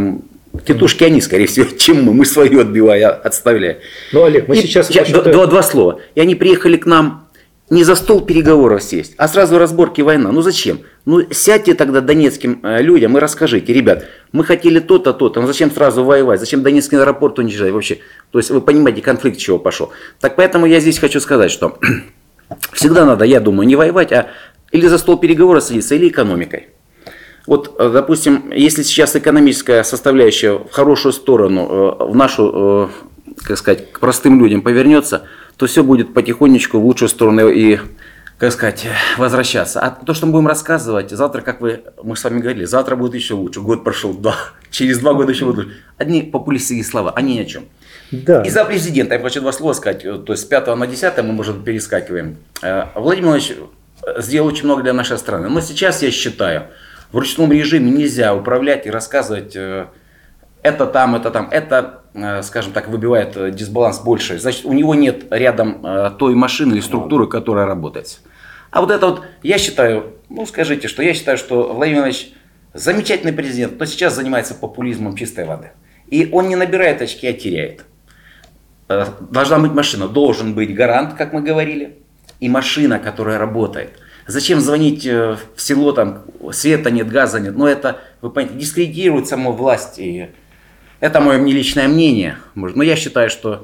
Тетушки они, скорее всего, чем мы. Мы свое отставляем. Ну, Олег, мы сейчас... Два слова. И они приехали к нам не за стол переговоров сесть, а сразу разборки, война. Ну зачем? Ну сядьте тогда донецким людям и расскажите, ребят, мы хотели то-то, то-то, ну зачем сразу воевать, зачем Донецкий аэропорт уничтожать вообще? То есть вы понимаете, конфликт с чего пошел. Так поэтому я здесь хочу сказать, что всегда надо, я думаю, не воевать, а или за стол переговоров садиться, или экономикой. Вот, допустим, если сейчас экономическая составляющая в хорошую сторону, в нашу, как сказать, к простым людям повернется, то все будет потихонечку в лучшую сторону и, как сказать, возвращаться. А то, что мы будем рассказывать, завтра, как мы с вами говорили, завтра будет еще лучше. Год прошел, да, через 2 года еще будет лучше. Одни популистские слова, они ни о чем. Да. И за президента, я хочу 2 слова сказать, то есть с 5 на 10 мы, может, перескакиваем. Владимир Владимирович сделал очень много для нашей страны. Но сейчас, я считаю, в ручном режиме нельзя управлять и рассказывать это там, это, скажем так, выбивает дисбаланс больше. Значит, у него нет рядом той машины или структуры, которая работает. А вот это вот, я считаю, ну скажите, что я считаю, что Владимир Владимирович замечательный президент, но сейчас занимается популизмом чистой воды. И он не набирает очки, а теряет. Должна быть машина, должен быть гарант, как мы говорили, и машина, которая работает. Зачем звонить в село, там света нет, газа нет, но это, вы понимаете, дискредитирует саму власть. И это мое не личное мнение, но я считаю, что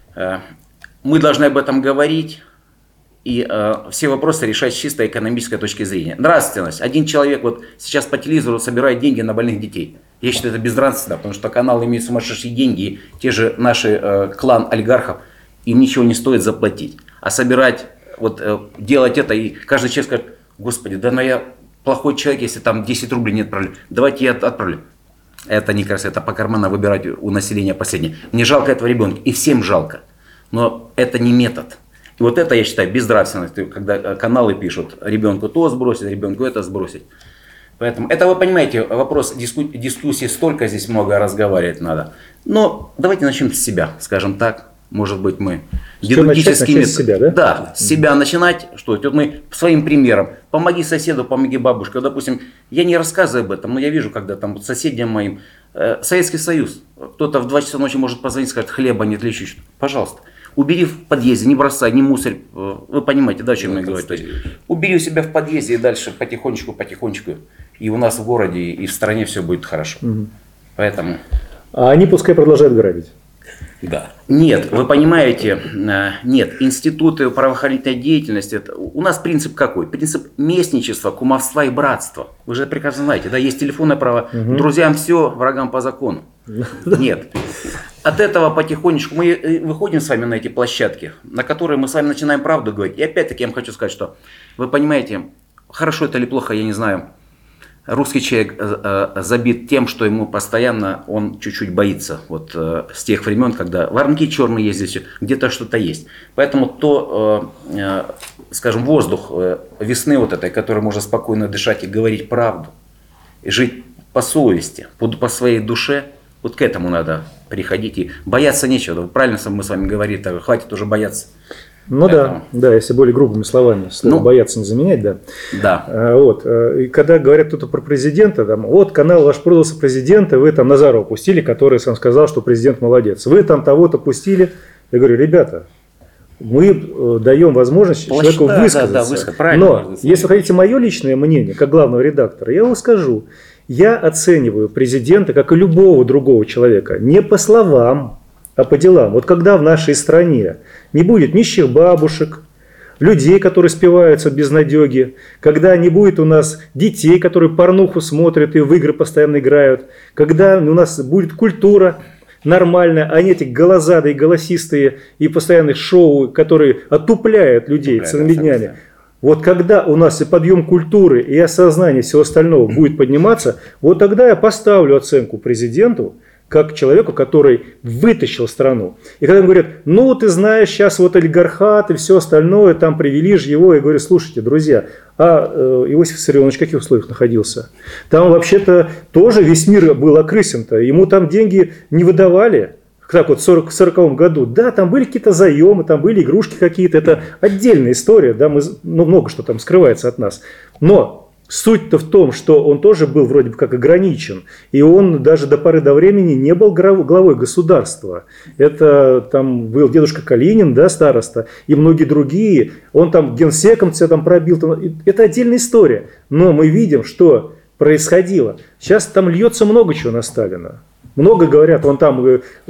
мы должны об этом говорить и все вопросы решать с чисто экономической точки зрения. Нравственность. Один человек вот сейчас по телевизору собирает деньги на больных детей. Я считаю, это безнравственно, потому что канал имеет сумасшедшие деньги, и те же наши клан олигархов, им ничего не стоит заплатить. А собирать, вот делать это, и каждый человек скажет: господи, да но я плохой человек, если там 10 рублей не отправлю, давайте я отправлю. Это не кажется, это по карману выбирать у населения последнее. Мне жалко этого ребенка, и всем жалко. Но это не метод. И вот это, я считаю, безнравственность, когда каналы пишут: ребенку то сбросить, ребенку это сбросить. Поэтому, это вы понимаете, вопрос дискуссии столько, здесь много разговаривать надо. Но давайте начнем с себя, скажем так. Может быть, мы дедуктическими... с себя, да? Да, с себя начинать. Что вот мы своим примером. Помоги соседу, помоги бабушке. Допустим, я не рассказываю об этом, но я вижу, когда там соседям моим, Советский Союз, кто-то в 2 часа ночи может позвонить, сказать: хлеба нет, или еще что-то. Пожалуйста. Убери в подъезде, не бросай, не мусорь. Вы понимаете, да, о чем я говорю? То есть, убери у себя в подъезде и дальше потихонечку. И у нас в городе, и в стране все будет хорошо. Угу. Поэтому... А они пускай продолжают грабить. Да. Нет, вы понимаете, нет, институты правоохранительной деятельности, это, у нас принцип какой? Принцип местничества, кумовства и братства. Вы же прекрасно знаете, да, есть телефонное право, друзьям все, врагам по закону. Нет. От этого потихонечку мы выходим с вами на эти площадки, на которые мы с вами начинаем правду говорить. И опять-таки я вам хочу сказать, что вы понимаете, хорошо это или плохо, я не знаю. Русский человек забит тем, что ему постоянно он чуть-чуть боится. Вот с тех времен, когда воронки черные есть здесь, где-то что-то есть. Поэтому то, скажем, воздух весны вот этой, которой можно спокойно дышать и говорить правду, и жить по совести, по своей душе, вот к этому надо приходить. И бояться нечего. Правильно мы с вами говорили, хватит уже бояться. Ну да, если более грубыми словами, слово бояться не заменять, да. Да. Вот. И когда говорят кто-то про президента, там, вот канал ваш продался президента, вы там Назарова пустили, который сам сказал, что президент молодец. Вы там того-то пустили. Я говорю: ребята, мы даем возможность человеку высказаться. Но если вы хотите мое личное мнение, как главного редактора, я вам скажу. Я оцениваю президента, как и любого другого человека, не по словам, а по делам. Вот когда в нашей стране не будет нищих бабушек, людей, которые спиваются без надеги, когда не будет у нас детей, которые порнуху смотрят и в игры постоянно играют, когда у нас будет культура нормальная, а не эти голозадые, голосистые и постоянных шоу, которые отупляют людей целыми днями. Вот когда у нас и подъем культуры, и осознание всего остального будет подниматься, вот тогда я поставлю оценку президенту, как человеку, который вытащил страну. И когда им говорят: ну ты знаешь, сейчас вот олигархат и все остальное, там привели же его, я говорю: слушайте, друзья, а Иосиф Виссарионович в каких условиях находился? Там вообще-то тоже весь мир был окрысен-то, ему там деньги не выдавали. Так вот, в 40-м году, да, там были какие-то заемы, там были игрушки какие-то, это отдельная история, да, много что там скрывается от нас. Но Суть-то в том, что он тоже был вроде бы как ограничен, и он даже до поры до времени не был главой государства. Это там был дедушка Калинин, да, староста, и многие другие. Он там генсеком себя там пробил. Это отдельная история. Но мы видим, что происходило. Сейчас там льется много чего на Сталина. Много говорят, он там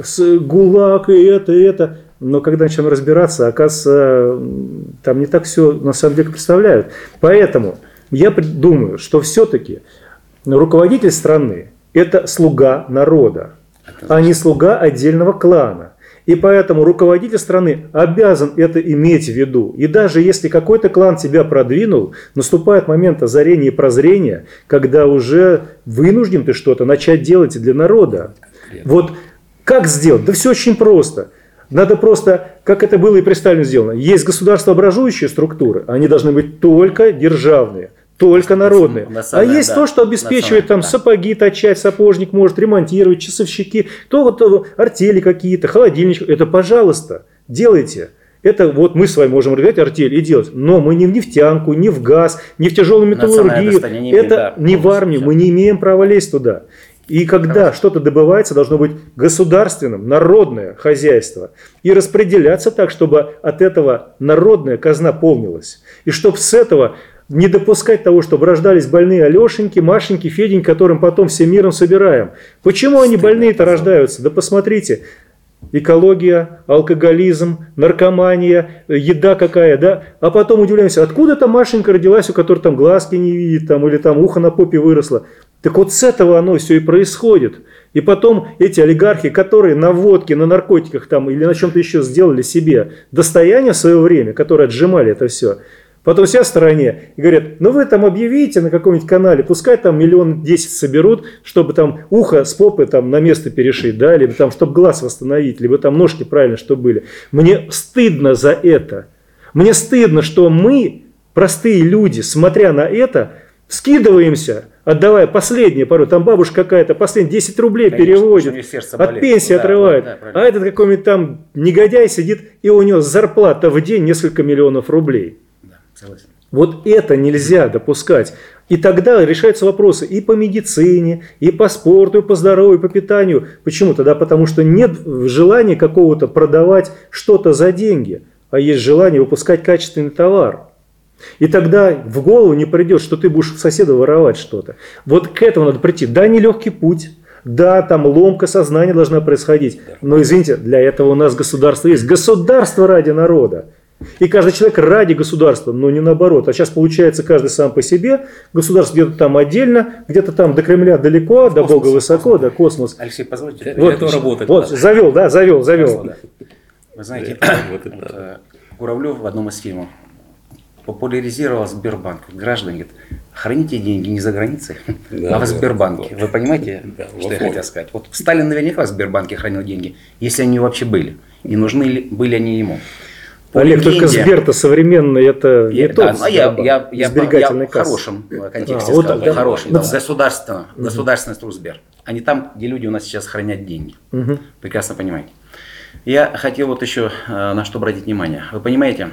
ГУЛАГ и это. Но когда начнем разбираться, оказывается, там не так все на самом деле представляют. Поэтому я думаю, что все-таки руководитель страны – это слуга народа, а не слуга отдельного клана. И поэтому руководитель страны обязан это иметь в виду. И даже если какой-то клан тебя продвинул, наступает момент озарения и прозрения, когда уже вынужден ты что-то начать делать для народа. Вот как сделать? Да все очень просто. Надо просто, как это было и при Сталине сделано, есть государствообразующие структуры, они должны быть только державные, только народные. А есть то, что обеспечивает там сапоги точать, сапожник может ремонтировать, часовщики, то вот артели какие-то, холодильнички. Это, пожалуйста, делайте. Это вот мы с вами можем развивать артель и делать. Но мы не в нефтянку, не в газ, не в тяжелую металлургию. Это не в армию, мы не имеем права лезть туда. И когда что-то добывается, должно быть государственным, народное хозяйство. И распределяться так, чтобы от этого народная казна полнилась. И чтобы с этого не допускать того, чтобы рождались больные Алешеньки, Машеньки, Феденьки, которым потом всем миром собираем. Почему они больные-то рождаются? Да посмотрите. Экология, алкоголизм, наркомания, еда какая, да? А потом удивляемся, откуда там Машенька родилась, у которой там глазки не видит, там, или там ухо на попе выросло. Так вот с этого оно все и происходит. И потом эти олигархи, которые на водке, на наркотиках там, или на чем-то еще сделали себе достояние в свое время, которые отжимали это все, потом все в стороне и говорят, ну вы там объявите на каком-нибудь канале, пускай там 1 1000 000 соберут, чтобы там ухо с попы там на место перешить, да, либо там, чтобы глаз восстановить, либо там ножки правильно, чтобы были. Мне стыдно за это. Мне стыдно, что мы, простые люди, смотря на это, скидываемся, отдавая последнее порой, там бабушка какая-то последние 10 рублей переводит, от пенсии отрывает, а этот какой-нибудь там негодяй сидит, и у него зарплата в день несколько миллионов рублей. Согласен. Вот это нельзя допускать. И тогда решаются вопросы и по медицине, и по спорту, и по здоровью, и по питанию. Почему? Тогда потому что нет желания какого-то продавать что-то за деньги, а есть желание выпускать качественный товар. И тогда в голову не придет, что ты будешь у соседа воровать что-то. Вот к этому надо прийти. Да, нелегкий путь. Да, там ломка сознания должна происходить. Но, извините, для этого у нас государство есть. Государство ради народа. И каждый человек ради государства, но не наоборот. А сейчас получается каждый сам по себе. Государство где-то там отдельно, где-то там до Кремля далеко, до Бога высоко, до космос. Алексей, позвольте. Вот, это работает. Вот, завел. Вы знаете, Куравлев в одном из фильмов популяризировал Сбербанк. Граждане говорят, храните деньги не за границей, а в Сбербанке. Вы понимаете, что я хотел сказать? Вот Сталин наверняка в Сбербанке хранил деньги, если они вообще были. И нужны ли были они ему. Олег, только Сбер-то современный, это не тот я в хорошем контексте сказал, хорошем, государственный Сбер, а не там, где люди у нас сейчас хранят деньги. Прекрасно понимаете. Я хотел вот еще на что обратить внимание. Вы понимаете,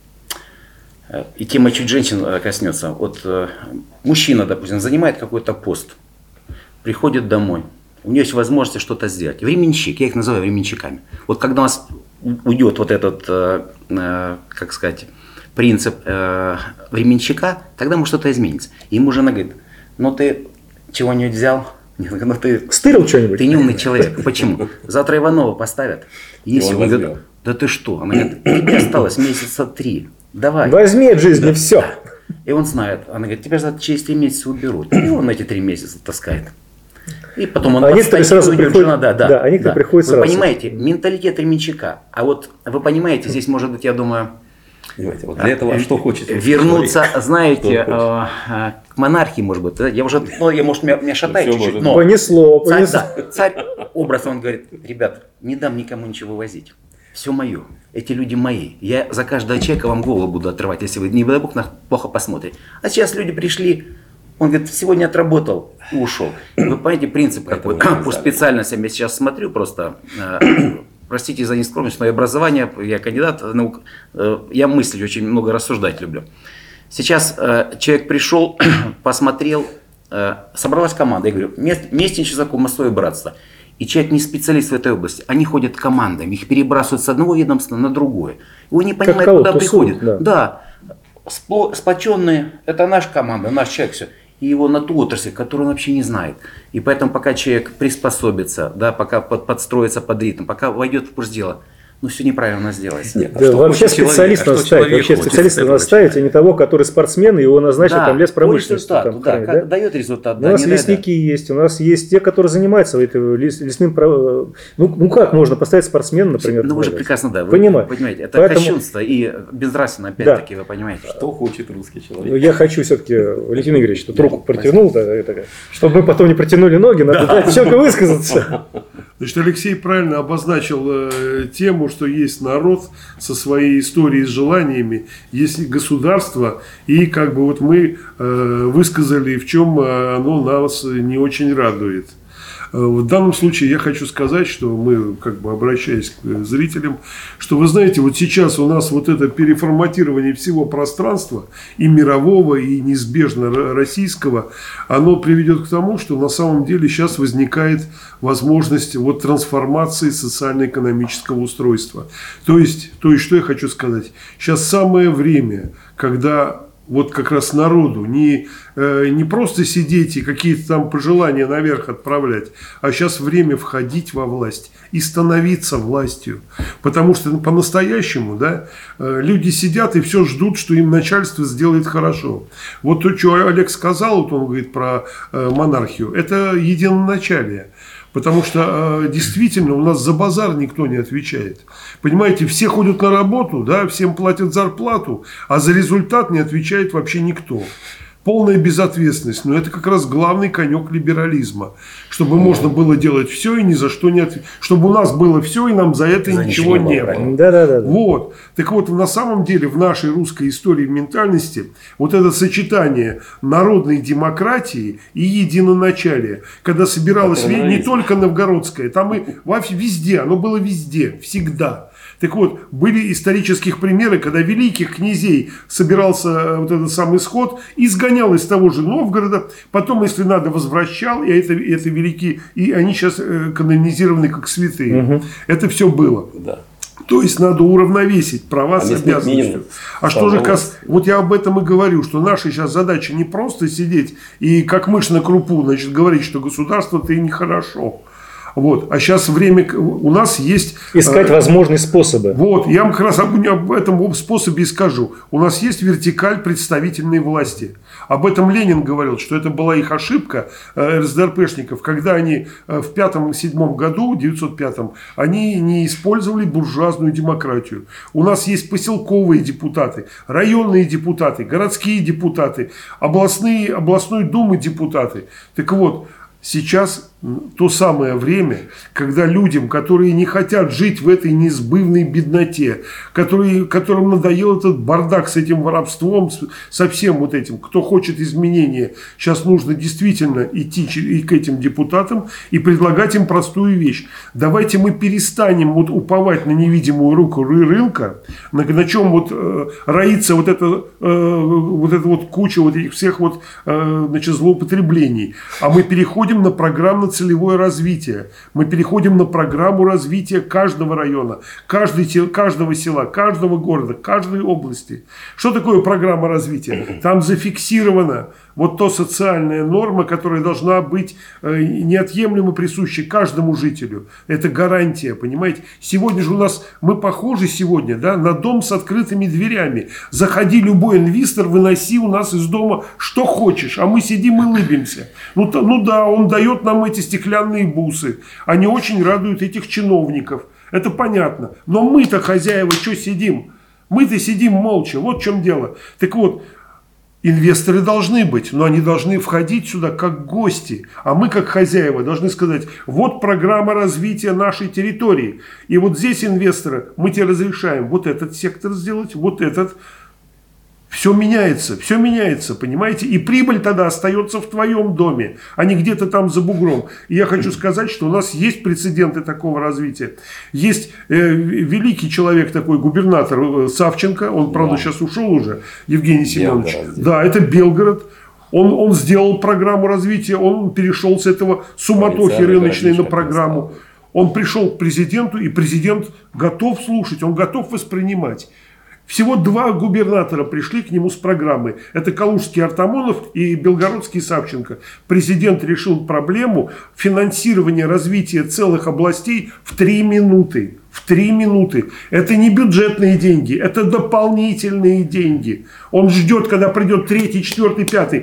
и тема чуть женщин коснется. Вот мужчина, допустим, занимает какой-то пост, приходит домой, у него есть возможность что-то сделать. Временщик, я их называю временщиками. Вот когда у нас уйдет вот этот, как сказать, принцип временщика, тогда может что-то изменится. И ему жена говорит, ну ты чего-нибудь взял? Ну ты стырил что-нибудь? Ты не умный человек. Почему? Завтра Иванова поставят. Если он говорит, да ты что? Она говорит, тебе осталось месяца 3. Давай. Возьми от жизни все. И он знает. Она говорит, тебя через 3 месяца уберут. И он эти 3 месяца таскает. И потом он сразу приходит, да, они приходят сразу. Вы понимаете, менталитет временщика. А вот вы понимаете, здесь может быть, я думаю, вот для этого что хочется вернуться, знаете, к монархии, может быть. Я уже, может, меня шатает чуть-чуть. Но понесло. Царь, образ, он говорит, ребят, не дам никому ничего возить. Все мое. Эти люди мои. Я за каждого человека вам голову буду отрывать, если вы, не дай бог, плохо посмотрите. А сейчас люди пришли, он говорит, сегодня отработал и ушел. Вы понимаете, принцип какой? По специальностям я сейчас смотрю просто, простите за нескромность, мое образование, я кандидат наук, я мыслить очень много рассуждать люблю. Сейчас человек пришел, посмотрел, собралась команда, я говорю, местничество, кумовство и братство. И человек не специалист в этой области, они ходят командами, их перебрасывают с одного ведомства на другое. Его не понимают, куда приходят. Да, сплоченные, это наша команда, наш человек, все. И его на ту отрасль, которую он вообще не знает. И поэтому пока человек приспособится, да, пока подстроится под ритм, пока войдет в курс дела, ну все неправильно сделается. Нет, да, вообще специалиста надо ставить, а не того, который спортсмен, и его назначат там леспромышленности. Дает результат. У нас лесники есть, у нас есть те, которые занимаются лесным... Ну как можно поставить спортсмена, например? Ну вы же прекрасно, да, понимаете, это кощунство и безнравственно, опять-таки, вы понимаете. Что хочет русский человек? Я хочу все-таки, Валентин Игоревич, тут руку протянул, чтобы мы потом не протянули ноги, надо дать человеку высказаться. Значит, Алексей правильно обозначил тему, что есть народ со своей историей, с желаниями, есть государство, и как бы вот мы высказали, в чем оно нас не очень радует. В данном случае я хочу сказать, что мы, как бы обращаясь к зрителям, что вы знаете, вот сейчас у нас вот это переформатирование всего пространства, и мирового, и неизбежно российского, оно приведет к тому, что на самом деле сейчас возникает возможность вот трансформации социально-экономического устройства. То есть, что я хочу сказать, сейчас самое время, когда... Вот как раз народу не просто сидеть и какие-то там пожелания наверх отправлять, а сейчас время входить во власть и становиться властью. Потому что по-настоящему, да, люди сидят и все ждут, что им начальство сделает хорошо. Вот то, что Олег сказал, вот он говорит про монархию, это единоначалие. Потому что действительно у нас за базар никто не отвечает. Понимаете, все ходят на работу, да, всем платят зарплату, а за результат не отвечает вообще никто. Полная безответственность. Но это как раз главный конек либерализма. Чтобы можно было делать все и ни за что не отвечать. Чтобы у нас было все и нам за это ничего не было. Да. Вот. Так вот, на самом деле в нашей русской истории ментальности вот это сочетание народной демократии и единоначалия, когда собиралась не только новгородская, там и везде, оно было везде, всегда. Так вот, были исторических примеры, когда великих князей собирался вот этот самый сход, изгонял из того же Новгорода, потом, если надо, возвращал, и это великие, и они сейчас канонизированы как святые. Угу. Это все было. Да. То есть надо уравновесить права с обязанностью. А что же вот я об этом и говорю, что наша сейчас задача не просто сидеть и как мышь на крупу, значит, говорить, что государство-то и нехорошо. Вот. А сейчас время у нас есть... Искать возможные способы. Вот. Я вам как раз об этом способе и скажу. У нас есть вертикаль представительной власти. Об этом Ленин говорил, что это была их ошибка, РСДРПшников, когда они в 5-7 году, 905-м, они не использовали буржуазную демократию. У нас есть поселковые депутаты, районные депутаты, городские депутаты, областной думы депутаты. Так вот, сейчас то самое время, когда людям, которые не хотят жить в этой неизбывной бедноте, которым надоел этот бардак с этим воровством, со всем вот этим, кто хочет изменения, сейчас нужно действительно идти и к этим депутатам и предлагать им простую вещь. Давайте мы перестанем вот уповать на невидимую руку рынка, на чем вот роится вот эта вот куча вот этих всех вот, значит, злоупотреблений, а мы переходим на программно-целевое развитие. Мы переходим на программу развития каждого района, каждого села, каждого города, каждой области. Что такое программа развития? Там зафиксирована вот та социальная норма, которая должна быть неотъемлемо присуща каждому жителю. Это гарантия, понимаете? Сегодня же у нас, мы похожи сегодня, да, на дом с открытыми дверями. Заходи, любой инвестор, выноси у нас из дома что хочешь, а мы сидим и улыбимся. Ну да, он дает нам эти стеклянные бусы. Они очень радуют этих чиновников. Это понятно. Но мы-то, хозяева, что сидим? Мы-то сидим молча. Вот в чем дело. Так вот, инвесторы должны быть, но они должны входить сюда как гости. А мы, как хозяева, должны сказать, вот программа развития нашей территории. И вот здесь инвесторы, мы тебе разрешаем вот этот сектор сделать, вот этот. все меняется, понимаете? И прибыль тогда остается в твоем доме, а не где-то там за бугром. И я хочу сказать, что у нас есть прецеденты такого развития. Есть великий человек такой, губернатор Савченко, он, правда, сейчас ушел уже, Евгений Семенович. Белгород. Да, это Белгород. Он сделал программу развития, он перешел с этого суматохи рыночной на программу. Он пришел к президенту, и президент готов слушать, он готов воспринимать. Всего 2 губернатора пришли к нему с программой. Это калужский Артамонов и белгородский Савченко. Президент решил проблему финансирования развития целых областей в 3 минуты. В 3 минуты. Это не бюджетные деньги, это дополнительные деньги. Он ждет, когда придет 3, 4, 5.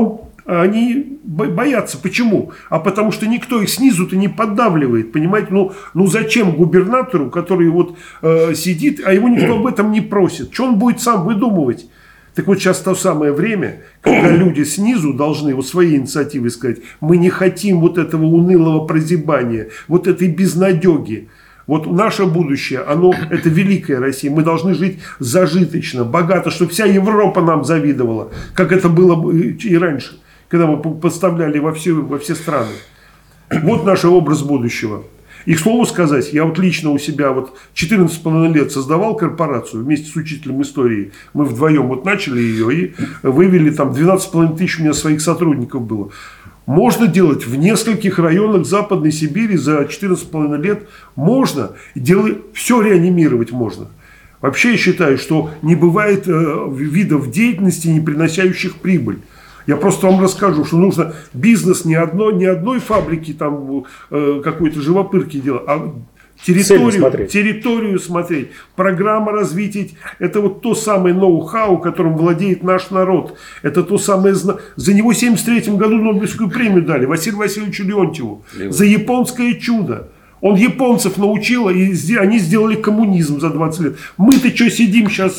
Они боятся. Почему? А потому что никто их снизу-то не поддавливает. Понимаете? Ну зачем губернатору, который вот сидит, а его никто об этом не просит? Что он будет сам выдумывать? Так вот сейчас то самое время, когда люди снизу должны вот свои инициативы сказать: мы не хотим вот этого унылого прозябания, вот этой безнадеги. Вот наше будущее, это великая Россия. Мы должны жить зажиточно, богато, чтобы вся Европа нам завидовала, как это было и раньше, когда мы поставляли во все страны. Вот наш образ будущего. И, к слову сказать, я вот лично у себя 14,5 лет создавал корпорацию вместе с учителем истории. Мы вдвоем вот начали ее и вывели там 12,5 тысяч у меня своих сотрудников было. Можно делать в нескольких районах Западной Сибири за 14,5 лет. Можно. Все реанимировать можно. Вообще я считаю, что не бывает видов деятельности, не приносящих прибыль. Я просто вам расскажу, что нужно бизнес не одной фабрики, там какой-то живопырки делать, а территорию смотреть. Программа развития. Это вот то самое ноу-хау, которым владеет наш народ. Это то самое... За него в 1973 году Нобелевскую премию дали Василию Васильевичу Леонтьеву. За японское чудо. Он японцев научил, и они сделали коммунизм за 20 лет. Мы-то что сидим сейчас,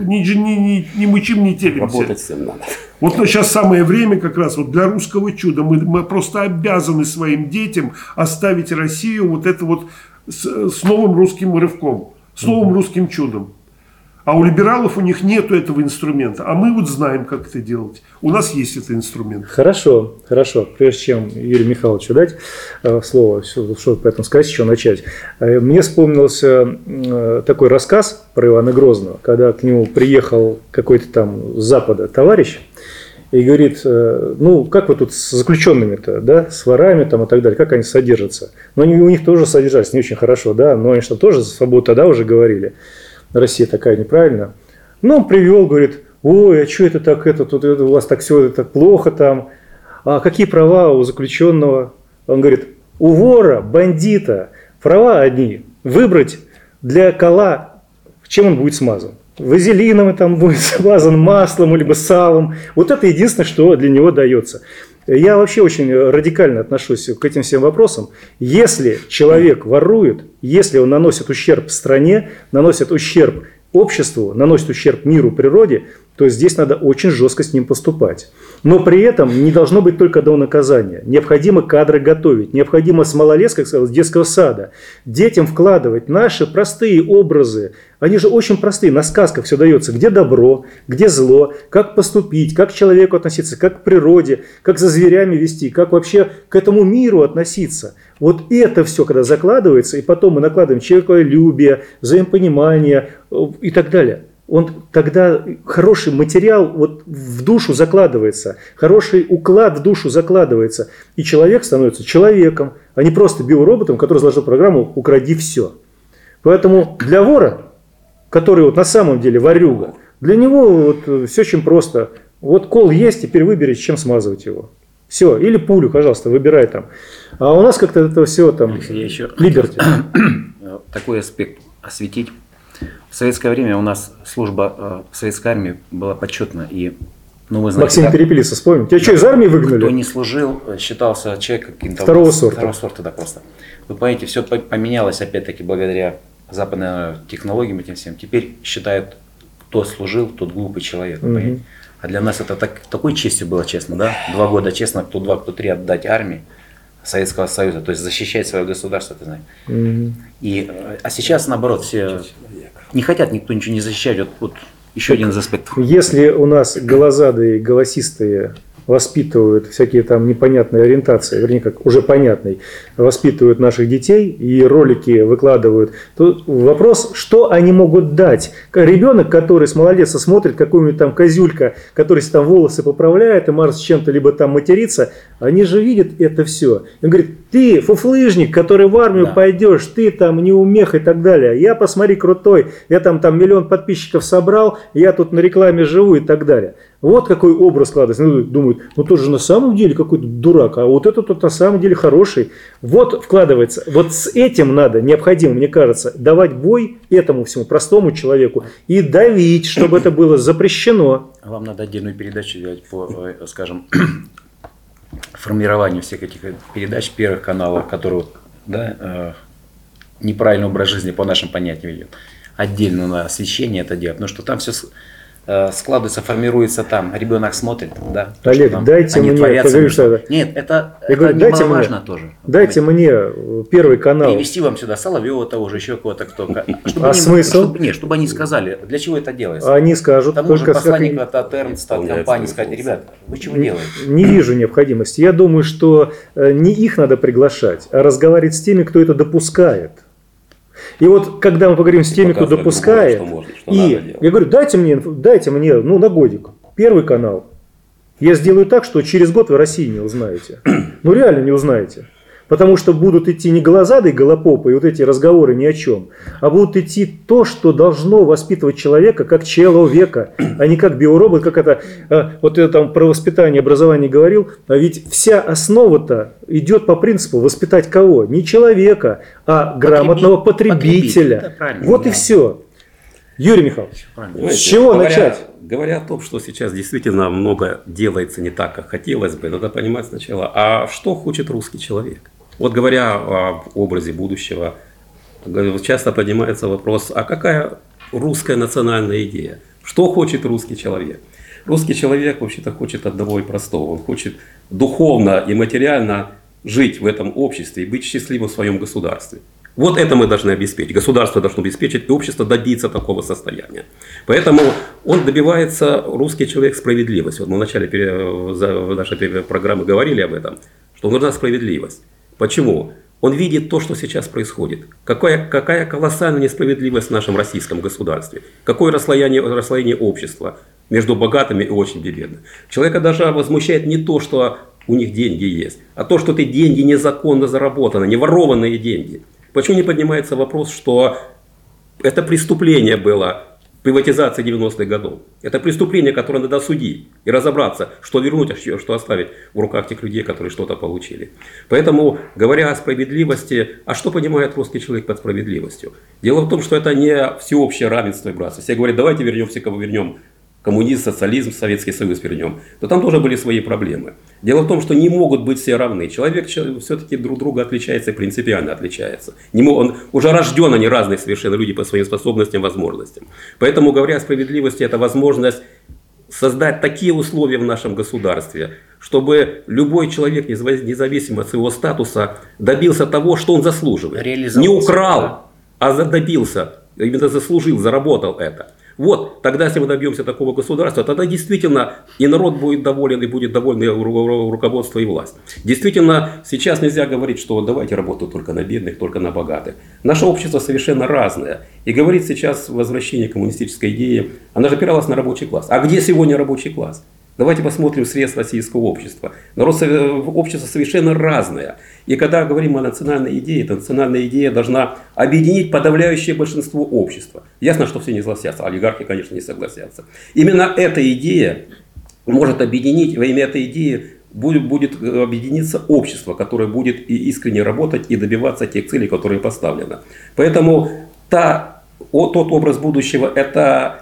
не мычим, не телимся. Работать всем надо. Вот сейчас самое время как раз вот для русского чуда. Мы просто обязаны своим детям оставить Россию вот это вот с новым русским рывком, с новым русским чудом. А у либералов у них нету этого инструмента. А мы вот знаем, как это делать. У нас есть этот инструмент. Хорошо. Прежде чем Юрию Михайловичу дать слово, что по этому сказать, еще начать. Мне вспомнился такой рассказ про Ивана Грозного, когда к нему приехал какой-то там с Запада товарищ и говорит: ну, как вы тут с заключенными-то, да, с ворами там и так далее, как они содержатся? Ну, у них тоже содержались не очень хорошо, да, но они что, тоже за свободу тогда уже говорили. Россия такая неправильная. Ну, он привел, говорит: ой, а что это так, у вас так все так плохо там, а какие права у заключенного? Он говорит: у вора, бандита, права одни, выбрать для кола, чем он будет смазан. Вазелином там будет смазан, маслом, либо салом. Вот это единственное, что для него дается. Я вообще очень радикально отношусь к этим всем вопросам. Если человек ворует, если он наносит ущерб стране, наносит ущерб обществу, наносит ущерб миру, природе, то здесь надо очень жестко с ним поступать. Но при этом не должно быть только до наказания. Необходимо кадры готовить, необходимо с малолетства, как сказал, с детского сада, детям вкладывать наши простые образы. Они же очень простые, на сказках все дается, где добро, где зло, как поступить, как к человеку относиться, как к природе, как за зверями вести, как вообще к этому миру относиться. Вот это все, когда закладывается, и потом мы накладываем человеколюбие, взаимопонимание и так далее. Тогда хороший материал вот в душу закладывается, хороший уклад в душу закладывается, и человек становится человеком, а не просто биороботом, который заложил программу «укради все». Поэтому для вора, который вот на самом деле ворюга, для него вот все очень просто. Вот кол есть, теперь выбери, чем смазывать его. Все, или пулю, пожалуйста, выбирай там. А у нас как-то это все там либерти. Такой аспект осветить. В советское время у нас служба в советской армии была почетна. И, вы знаете, Максим Перепелица, вспомним. Тебя что, из армии выгнали? Кто не служил, считался человек каким-то... Второго сорта. Второго сорта, да, просто. Вы понимаете, все поменялось, опять-таки, благодаря западным технологиям этим всем. Теперь считают, кто служил, тот глупый человек. Угу. А для нас это такой честью было, честно, да? 2 года честно, кто 2, кто 3 отдать армии Советского Союза, то есть защищать свое государство, ты знаешь. А сейчас, наоборот, все не хотят никто ничего не защищать. Вот Еще один из аспектов. Если у нас голозадые, голосистые воспитывают всякие там непонятные ориентации, вернее, как уже понятный, воспитывают наших детей и ролики выкладывают, то вопрос, что они могут дать? Ребенок, который с малолетства смотрит, какой-нибудь там козюлька, который себе там волосы поправляет и Марс с чем-то, либо там матерится, они же видят это все. И он говорит, ты фуфлыжник, который в армию пойдешь, ты там неумех и так далее. Я, посмотри, крутой, я там 1 миллион подписчиков собрал, я тут на рекламе живу и так далее. Вот какой образ складывается. Ну, думают, ну тот же на самом деле какой-то дурак, а вот этот на самом деле хороший. Вот вкладывается. Вот с этим надо, необходимо, мне кажется, давать бой этому всему простому человеку и давить, чтобы это было запрещено. Вам надо отдельную передачу делать по, скажем, формированию всех этих передач первых каналов, которые неправильный образ жизни по нашим понятиям идет. Отдельно на освещение это делать, потому что там все складывается, формируется там, ребенок смотрит, да. Олег, дайте мне, нет, это немаловажно тоже. Дайте мне первый канал. Привести вам сюда Соловьева того же, еще кого-то, кто. Смысл? Чтобы они сказали, для чего это делается. Они скажут. Тому же посланнику от Эрнста, от компании сказать, ребят, вы чего делаете? Не вижу необходимости. Я думаю, что не их надо приглашать, а разговаривать с теми, кто это допускает. И вот когда мы поговорим с теми, кто допускает, я говорю, дайте мне на годик первый канал. Я сделаю так, что через год вы России не узнаете. Ну реально не узнаете. Потому что будут идти не голозады и голопопы, и вот эти разговоры ни о чем, а будут идти то, что должно воспитывать человека как человека, а не как биоробот, как это, вот это там про воспитание, образование говорил, а ведь вся основа-то идет по принципу воспитать кого? Не человека, а грамотного потребителя. Вот да. И все. Юрий Михайлович, с чего начать? Говоря о том, что сейчас действительно много делается не так, как хотелось бы, надо понимать сначала, а что хочет русский человек? Вот говоря о образе будущего, часто поднимается вопрос, а какая русская национальная идея? Что хочет русский человек? Русский человек вообще-то хочет одного и простого. Он хочет духовно и материально жить в этом обществе и быть счастливым в своем государстве. Вот это мы должны обеспечить. Государство должно обеспечить, и общество добиться такого состояния. Поэтому он добивается, русский человек, справедливости. Вот мы в начале нашей программы говорили об этом, что нужна справедливость. Почему? Он видит то, что сейчас происходит. Какая колоссальная несправедливость в нашем российском государстве. Какое расслоение общества между богатыми и очень бедными. Человека даже возмущает не то, что у них деньги есть, а то, что эти деньги незаконно заработаны, не ворованные деньги. Почему не поднимается вопрос, что это преступление было приватизации 90-х годов? Это преступление, которое надо судить и разобраться, что вернуть, а что оставить в руках тех людей, которые что-то получили. Поэтому, говоря о справедливости, а что понимает русский человек под справедливостью? Дело в том, что это не всеобщее равенство и братство. Все говорят, давайте вернемся, кого вернем. Коммунизм, социализм, Советский Союз вернем, то там тоже были свои проблемы. Дело в том, что не могут быть все равны. Человек все-таки друг друга отличается и принципиально отличается. Он уже рожден, они разные совершенно люди по своим способностям, возможностям. Поэтому, говоря о справедливости, это возможность создать такие условия в нашем государстве, чтобы любой человек, независимо от своего статуса, добился того, что он заслуживает. Не украл, а добился, именно заслужил, заработал это. Вот, тогда, если мы добьемся такого государства, тогда действительно и народ будет доволен, и будет довольно руководство и власть. Действительно, сейчас нельзя говорить, что давайте работать только на бедных, только на богатых. Наше общество совершенно разное. И говорить сейчас возвращение коммунистической идеи, она же опиралась на рабочий класс. А где сегодня рабочий класс? Давайте посмотрим срез российского общества. Общество совершенно разное. И когда говорим о национальной идее, эта национальная идея должна объединить подавляющее большинство общества. Ясно, что все не согласятся, олигархи, конечно, не согласятся. Именно эта идея может объединить, во имя этой идеи будет объединиться общество, которое будет и искренне работать и добиваться тех целей, которые поставлены. Поэтому тот образ будущего – это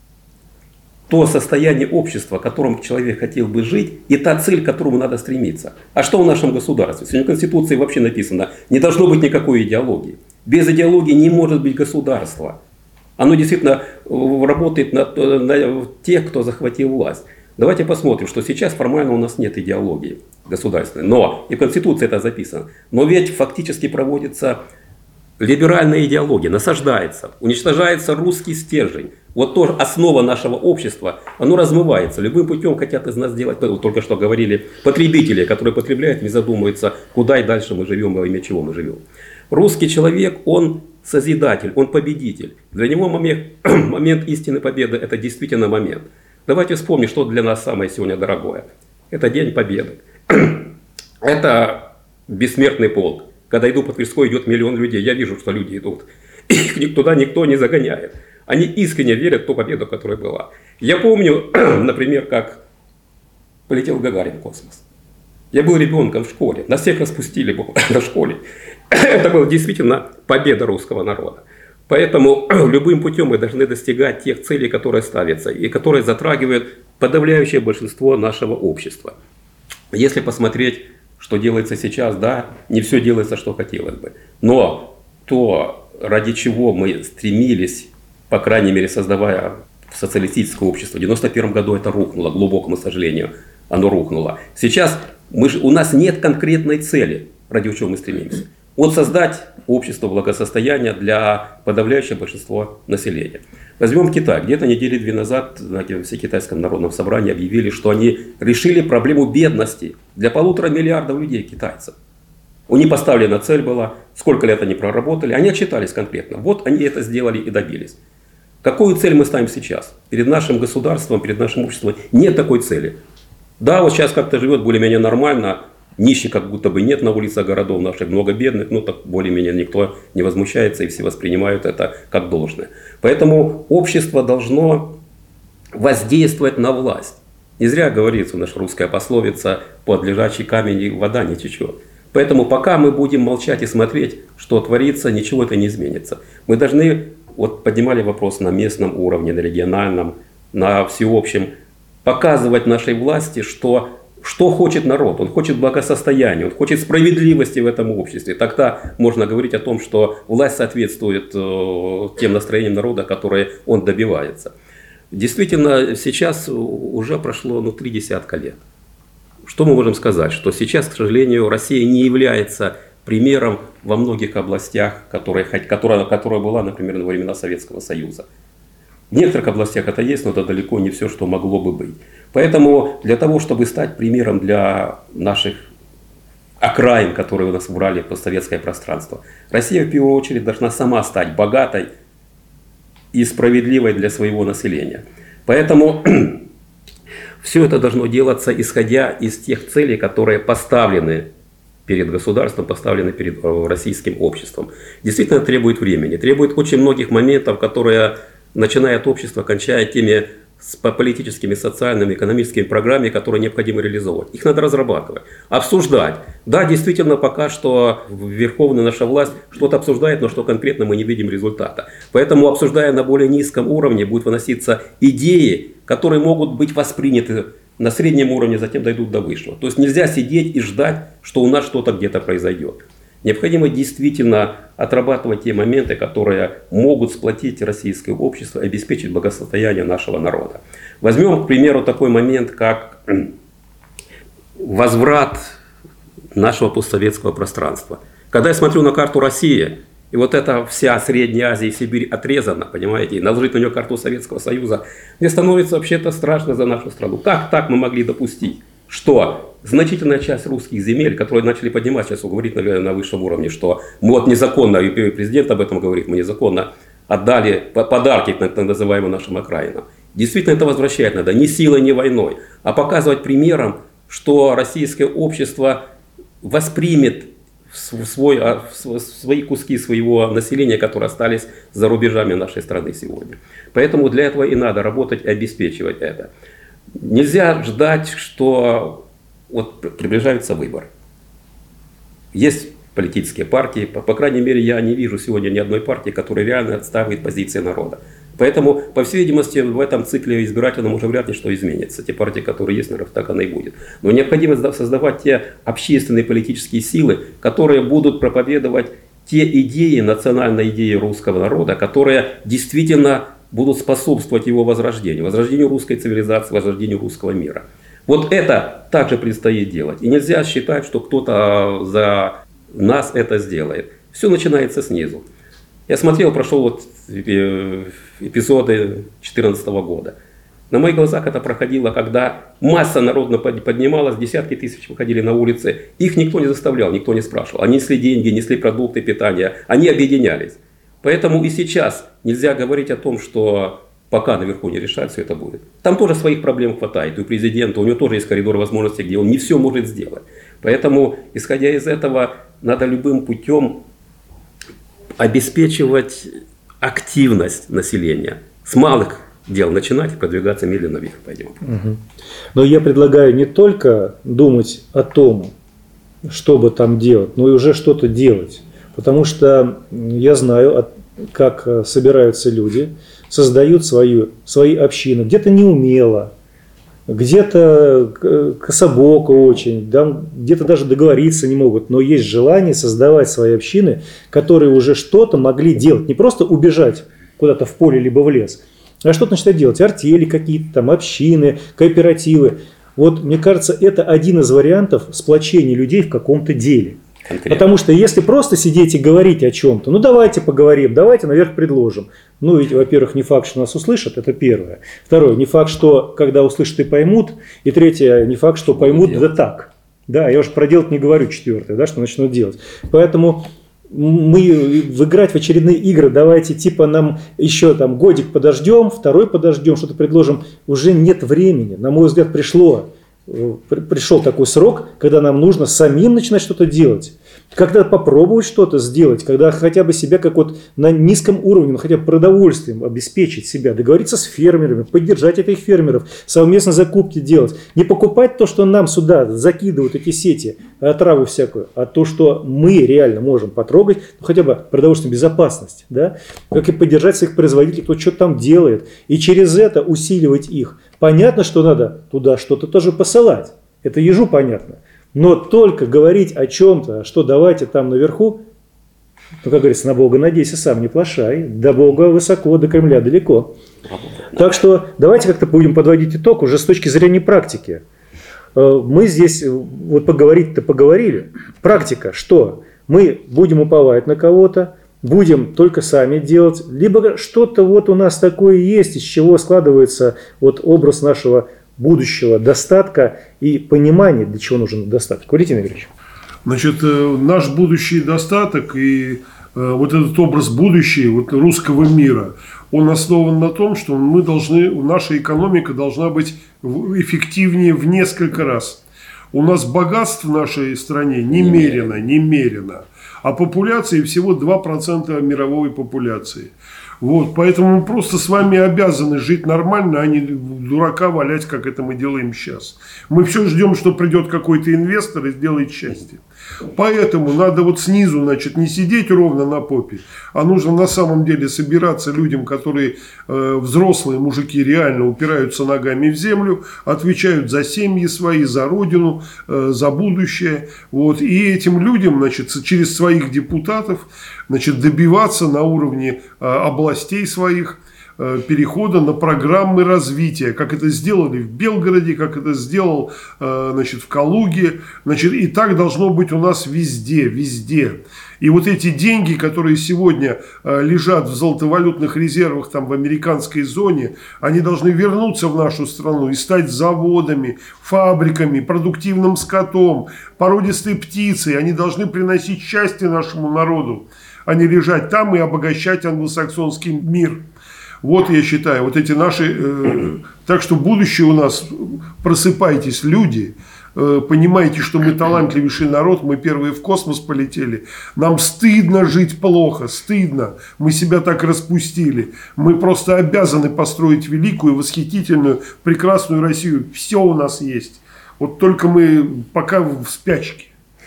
то состояние общества, в котором человек хотел бы жить, и та цель, к которому надо стремиться. А что в нашем государстве? Сегодня в Конституции вообще написано, не должно быть никакой идеологии. Без идеологии не может быть государства. Оно действительно работает на тех, кто захватил власть. Давайте посмотрим, что сейчас формально у нас нет идеологии государственной. Но, и в Конституции это записано. Но ведь фактически проводится либеральная идеология насаждается, уничтожается русский стержень. Вот тоже основа нашего общества, оно размывается. Любым путем хотят из нас сделать, только что говорили, потребители, которые потребляют, не задумываются, куда и дальше мы живем, во имя чего мы живем. Русский человек, он созидатель, он победитель. Для него момент истинной победы – это действительно момент. Давайте вспомним, что для нас самое сегодня дорогое. Это День Победы. Это бессмертный полк. Когда иду по Тверской, идет миллион людей. Я вижу, что люди идут. Их туда никто не загоняет. Они искренне верят в ту победу, которая была. Я помню, например, как полетел Гагарин в космос. Я был ребенком в школе. Нас всех распустили в школе. Это была действительно победа русского народа. Поэтому любым путем мы должны достигать тех целей, которые ставятся и которые затрагивают подавляющее большинство нашего общества. Если посмотреть, что делается сейчас, да, не все делается, что хотелось бы. Но то, ради чего мы стремились, по крайней мере, создавая социалистическое общество, в 1991 году это рухнуло, к глубокому сожалению, оно рухнуло. Сейчас у нас нет конкретной цели, ради чего мы стремимся. Вот создать общество благосостояния для подавляющего большинства населения. Возьмем Китай. Где-то недели 2 назад на Всекитайском народном собрании объявили, что они решили проблему бедности для 1,5 миллиарда людей, китайцев. У них поставлена цель была, сколько лет они проработали, они отчитались конкретно. Вот они это сделали и добились. Какую цель мы ставим сейчас? Перед нашим государством, перед нашим обществом нет такой цели. Да, вот сейчас как-то живет более-менее нормально, нищих как будто бы нет на улицах городов наших, много бедных, но так более-менее никто не возмущается и все воспринимают это как должное. Поэтому общество должно воздействовать на власть. Не зря говорится наша русская пословица: под лежачий камень вода не течет. Поэтому пока мы будем молчать и смотреть, что творится, ничего это не изменится. Мы должны, вот поднимали вопрос на местном уровне, на региональном, на всеобщем, показывать нашей власти, что хочет народ. Он хочет благосостояния, он хочет справедливости в этом обществе. Тогда можно говорить о том, что власть соответствует тем настроениям народа, которые он добивается. Действительно, сейчас уже прошло 30 лет. Что мы можем сказать? Что сейчас, к сожалению, Россия не является примером во многих областях, которая была, например, во времена Советского Союза. В некоторых областях это есть, но это далеко не все, что могло бы быть. Поэтому для того, чтобы стать примером для наших окраин, которые у нас брали постсоветское пространство, Россия в первую очередь должна сама стать богатой и справедливой для своего населения. Поэтому все это должно делаться, исходя из тех целей, которые поставлены перед государством, поставлены перед российским обществом. Действительно требует времени, требует очень многих моментов, которые, начиная от общества, кончая теми политическими, социальными, экономическими программами, которые необходимо реализовывать. Их надо разрабатывать, обсуждать. Да, действительно, пока что верховная наша власть что-то обсуждает, но что конкретно мы не видим результата. Поэтому, обсуждая на более низком уровне, будут выноситься идеи, которые могут быть восприняты на среднем уровне, затем дойдут до высшего. То есть нельзя сидеть и ждать, что у нас что-то где-то произойдет. Необходимо действительно отрабатывать те моменты, которые могут сплотить российское общество и обеспечить благосостояние нашего народа. Возьмем, к примеру, такой момент, как возврат нашего постсоветского пространства. Когда я смотрю на карту России, и вот эта вся Средняя Азия и Сибирь отрезана, понимаете, и наложить на нее карту Советского Союза, мне становится вообще-то страшно за нашу страну. Как так мы могли допустить, что значительная часть русских земель, которые начали поднимать, сейчас говорить на высшем уровне, что мы вот незаконно, и президент об этом говорит, мы незаконно отдали подарки, так называемым, нашим окраинам. Действительно, это возвращать надо не силой, не войной, а показывать примером, что российское общество воспримет свои куски своего населения, которые остались за рубежами нашей страны сегодня. Поэтому для этого и надо работать и обеспечивать это. Нельзя ждать, что вот приближаются выборы. Есть политические партии, по крайней мере, я не вижу сегодня ни одной партии, которая реально отстаивает позиции народа. Поэтому, по всей видимости, в этом цикле избирательном уже вряд ли что изменится. Те партии, которые есть, наверное, так оно и будет. Но необходимо создавать те общественные политические силы, которые будут проповедовать те идеи, национальные идеи русского народа, которые действительно будут способствовать его возрождению русской цивилизации, возрождению русского мира. Вот это также предстоит делать. И нельзя считать, что кто-то за нас это сделает. Все начинается снизу. Я смотрел, прошел вот эпизоды 2014 года. На моих глазах это проходило, когда масса народно поднималась, десятки тысяч выходили на улицы. Их никто не заставлял, никто не спрашивал. Они несли деньги, несли продукты питания, они объединялись. Поэтому и сейчас нельзя говорить о том, что пока наверху не решать, все это будет. Там тоже своих проблем хватает. И у президента, у него тоже есть коридор возможностей, где он не все может сделать. Поэтому, исходя из этого, надо любым путем обеспечивать активность населения. С малых дел начинать и продвигаться медленно вверх пойдем. Но я предлагаю не только думать о том, что бы там делать, но и уже что-то делать. Потому что я знаю, как собираются люди, создают свои общины, где-то неумело, где-то кособоко очень, да, где-то даже договориться не могут, но есть желание создавать свои общины, которые уже что-то могли делать, не просто убежать куда-то в поле либо в лес, а что-то начинать делать, артели какие-то там, общины, кооперативы. Вот, мне кажется, это один из вариантов сплочения людей в каком-то деле. Конкретно. Потому что если просто сидеть и говорить о чем-то, ну давайте поговорим, давайте наверх предложим. Ну ведь, во-первых, не факт, что нас услышат, это первое. Второе, не факт, что когда услышат и поймут. И третье, не факт, что поймут да так. Да, я уже про делать не говорю, четвертое, да, что начнут делать. Поэтому мы играть в очередные игры, давайте типа нам еще там годик подождем, второй подождем, что-то предложим, уже нет времени. На мой взгляд, пришел такой срок, когда нам нужно самим начинать что-то делать. Когда попробовать что-то сделать, когда хотя бы себя как вот на низком уровне, но хотя бы продовольствием обеспечить себя, договориться с фермерами, поддержать этих фермеров, совместно закупки делать. Не покупать то, что нам сюда закидывают эти сети, траву всякую, а то, что мы реально можем потрогать, ну, хотя бы продовольственную безопасность, да? Как и поддержать своих производителей, кто что-то там делает, и через это усиливать их. Понятно, что надо туда что-то тоже посылать, это ежу понятно. Но только говорить о чем-то, что давайте там наверху, ну, как говорится, на Бога надейся, сам не плашай, до Бога высоко, до Кремля далеко. Так что давайте как-то будем подводить итог уже с точки зрения практики. Мы здесь вот поговорить-то поговорили. Практика что? Мы будем уповать на кого-то, будем только сами делать, либо что-то вот у нас такое есть, из чего складывается вот образ нашего будущего достатка и понимания, для чего нужен достаток. Валентин Игоревич. Значит, наш будущий достаток и вот этот образ будущего вот, русского мира, он основан на том, что наша экономика должна быть эффективнее в несколько раз. У нас богатств в нашей стране немерено, а популяции всего 2% мировой популяции. Вот, поэтому мы просто с вами обязаны жить нормально, а не дурака валять, как это мы делаем сейчас. Мы все ждем, что придет какой-то инвестор и сделает счастье. Поэтому надо вот снизу, значит, не сидеть ровно на попе, а нужно на самом деле собираться людям, которые взрослые мужики реально упираются ногами в землю, отвечают за семьи свои, за родину, за будущее. Вот. И этим людям, значит, через своих депутатов, значит, добиваться на уровне областей своих перехода на программы развития, как это сделали в Белгороде, как это сделал, значит, в Калуге, значит, и так должно быть у нас везде. И вот эти деньги, которые сегодня лежат в золотовалютных резервах там в американской зоне, они должны вернуться в нашу страну и стать заводами, фабриками, продуктивным скотом, породистой птицей. Они должны приносить счастье нашему народу, а не лежать там и обогащать англосаксонский мир. Вот я считаю, вот эти наши... так что будущее у нас, просыпайтесь, люди, понимаете, что мы талантливейший народ, мы первые в космос полетели. Нам стыдно жить плохо, стыдно. Мы себя так распустили. Мы просто обязаны построить великую, восхитительную, прекрасную Россию. Все у нас есть. Вот только мы пока в спячке.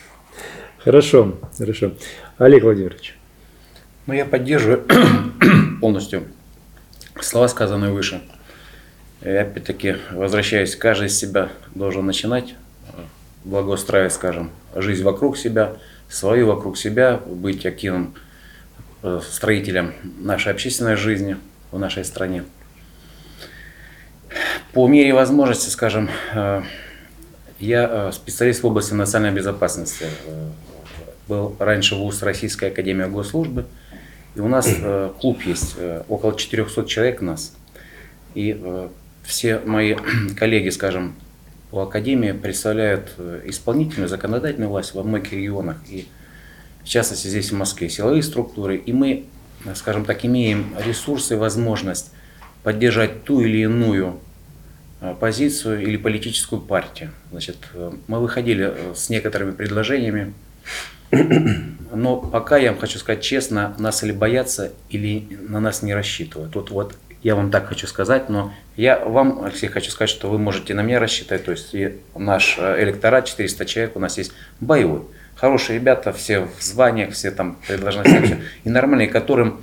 Хорошо. Олег Владимирович. Ну, я поддерживаю полностью слова, сказанные выше. И опять-таки, возвращаясь, каждый из себя должен начинать, благоустраивать, скажем, жизнь вокруг себя, свою вокруг себя, быть активным строителем нашей общественной жизни в нашей стране. По мере возможности, скажем, я специалист в области национальной безопасности. был раньше вуз Российская академия госслужбы. И у нас клуб есть, около 400 человек у нас. И все мои коллеги, скажем, по академии представляют исполнительную, законодательную власть во многих регионах. И в частности здесь в Москве силовые структуры. И мы, скажем так, имеем ресурсы и возможность поддержать ту или иную позицию или политическую партию. Значит, мы выходили с некоторыми предложениями, но пока, я вам хочу сказать честно, нас или боятся, или на нас не рассчитывают. Вот я вам так хочу сказать, но я вам, Алексей, хочу сказать, что вы можете на меня рассчитывать. То есть и наш электорат, 400 человек у нас есть боевой. Хорошие ребята, все в званиях, все там при должностях, и нормальные, которым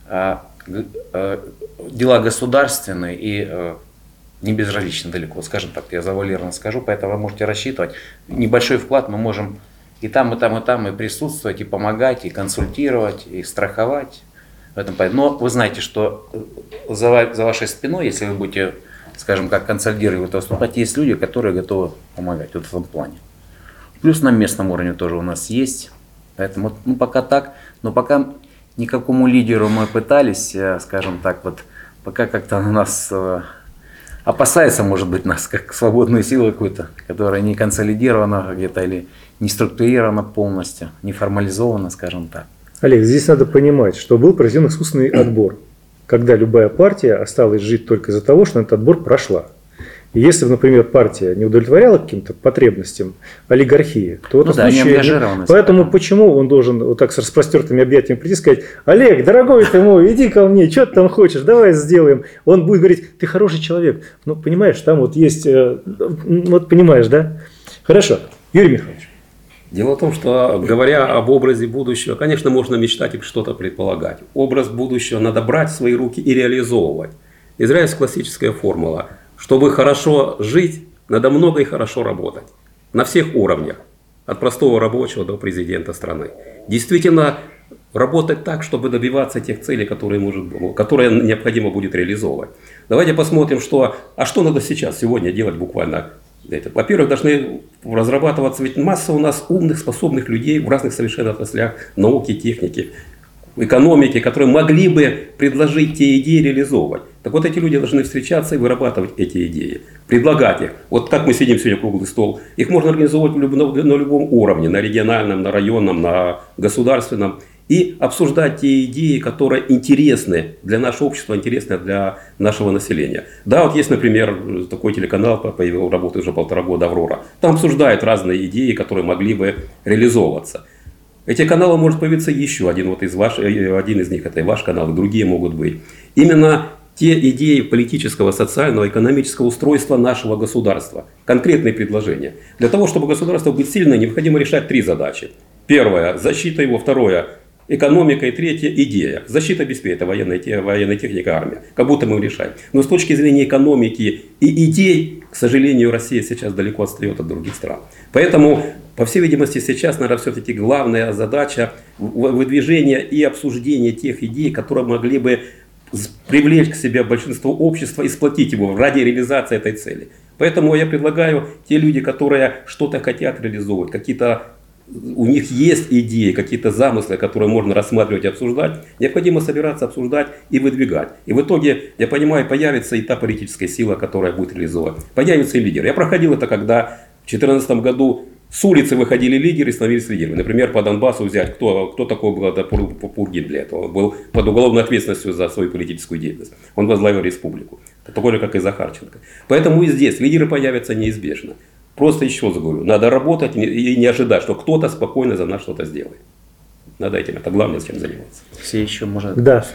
дела государственные и не безразлично далеко, скажем так, я завуалированно скажу, поэтому вы можете рассчитывать. Небольшой вклад мы можем и там, и там, и там, и присутствовать, и помогать, и консультировать, и страховать. В этом. Но вы знаете, что за вашей спиной, если вы будете, скажем, как консолидировать, выступать, есть люди, которые готовы помогать вот в этом плане. Плюс на местном уровне тоже у нас есть. Поэтому пока так, но пока никакому лидеру мы пытались, скажем так, вот пока как-то на нас опасается, может быть, нас как свободную силу какую-то, которая не консолидирована где-то или не структурирована полностью, не формализована, скажем так. Олег, здесь надо понимать, что был проведен искусственный отбор, когда любая партия осталась жить только из-за того, что этот отбор прошла. И если, например, партия не удовлетворяла каким-то потребностям олигархии, то в этом случае... Поэтому почему он должен вот так с распростертыми объятиями прийти и сказать: Олег, дорогой ты мой, иди ко мне, что ты там хочешь, давай сделаем. Он будет говорить: ты хороший человек. Ну, понимаешь, там вот есть... Вот понимаешь, да? Хорошо. Юрий Михайлович. Дело в том, что, говоря об образе будущего, конечно, можно мечтать и что-то предполагать. Образ будущего надо брать в свои руки и реализовывать. Израильская классическая формула. Чтобы хорошо жить, надо много и хорошо работать. На всех уровнях. От простого рабочего до президента страны. Действительно, работать так, чтобы добиваться тех целей, которые необходимо будет реализовывать. Давайте посмотрим, что надо сейчас, сегодня делать буквально. Во-первых, должны разрабатываться, ведь масса у нас умных, способных людей в разных совершенно отраслях науки, техники, экономики, которые могли бы предложить те идеи реализовывать. Так вот, эти люди должны встречаться и вырабатывать эти идеи, предлагать их. Вот как мы сидим сегодня круглый стол, их можно организовывать на любом уровне, на региональном, на районном, на государственном, и обсуждать те идеи, которые интересны для нашего общества, интересны для нашего населения. Да, вот есть, например, такой телеканал, работает уже 1,5 года, «Аврора». Там обсуждают разные идеи, которые могли бы реализовываться. Этих каналов может появиться еще один, один из них это и ваш канал, и другие могут быть. Именно те идеи политического, социального, экономического устройства нашего государства. Конкретные предложения. Для того, чтобы государство быть сильным, необходимо решать 3 задачи. Первое – защита его. Второе – экономика. И третье – идея. Защита обеспечения, военная техника, армия. Как будто мы решаем. Но с точки зрения экономики и идей, к сожалению, Россия сейчас далеко отстает от других стран. Поэтому, по всей видимости, сейчас, наверное, все-таки главная задача выдвижения и обсуждения тех идей, которые могли бы привлечь к себе большинство общества и сплотить его ради реализации этой цели. Поэтому я предлагаю, те люди, которые что-то хотят реализовывать, у них есть идеи, какие-то замыслы, которые можно рассматривать и обсуждать, необходимо собираться, обсуждать и выдвигать. И в итоге, я понимаю, появится и та политическая сила, которая будет реализовывать. Появится и лидер. Я проходил это, когда в 2014 году с улицы выходили лидеры и становились лидерами. Например, по Донбассу взять, кто такой был Пургин для этого. Он был под уголовной ответственностью за свою политическую деятельность. Он возглавил республику. Такой же, как и Захарченко. Поэтому и здесь лидеры появятся неизбежно. Просто еще раз говорю, надо работать и не ожидать, что кто-то спокойно за нас что-то сделает. Надо этим, это главное, чем заниматься. Все еще можно... Да.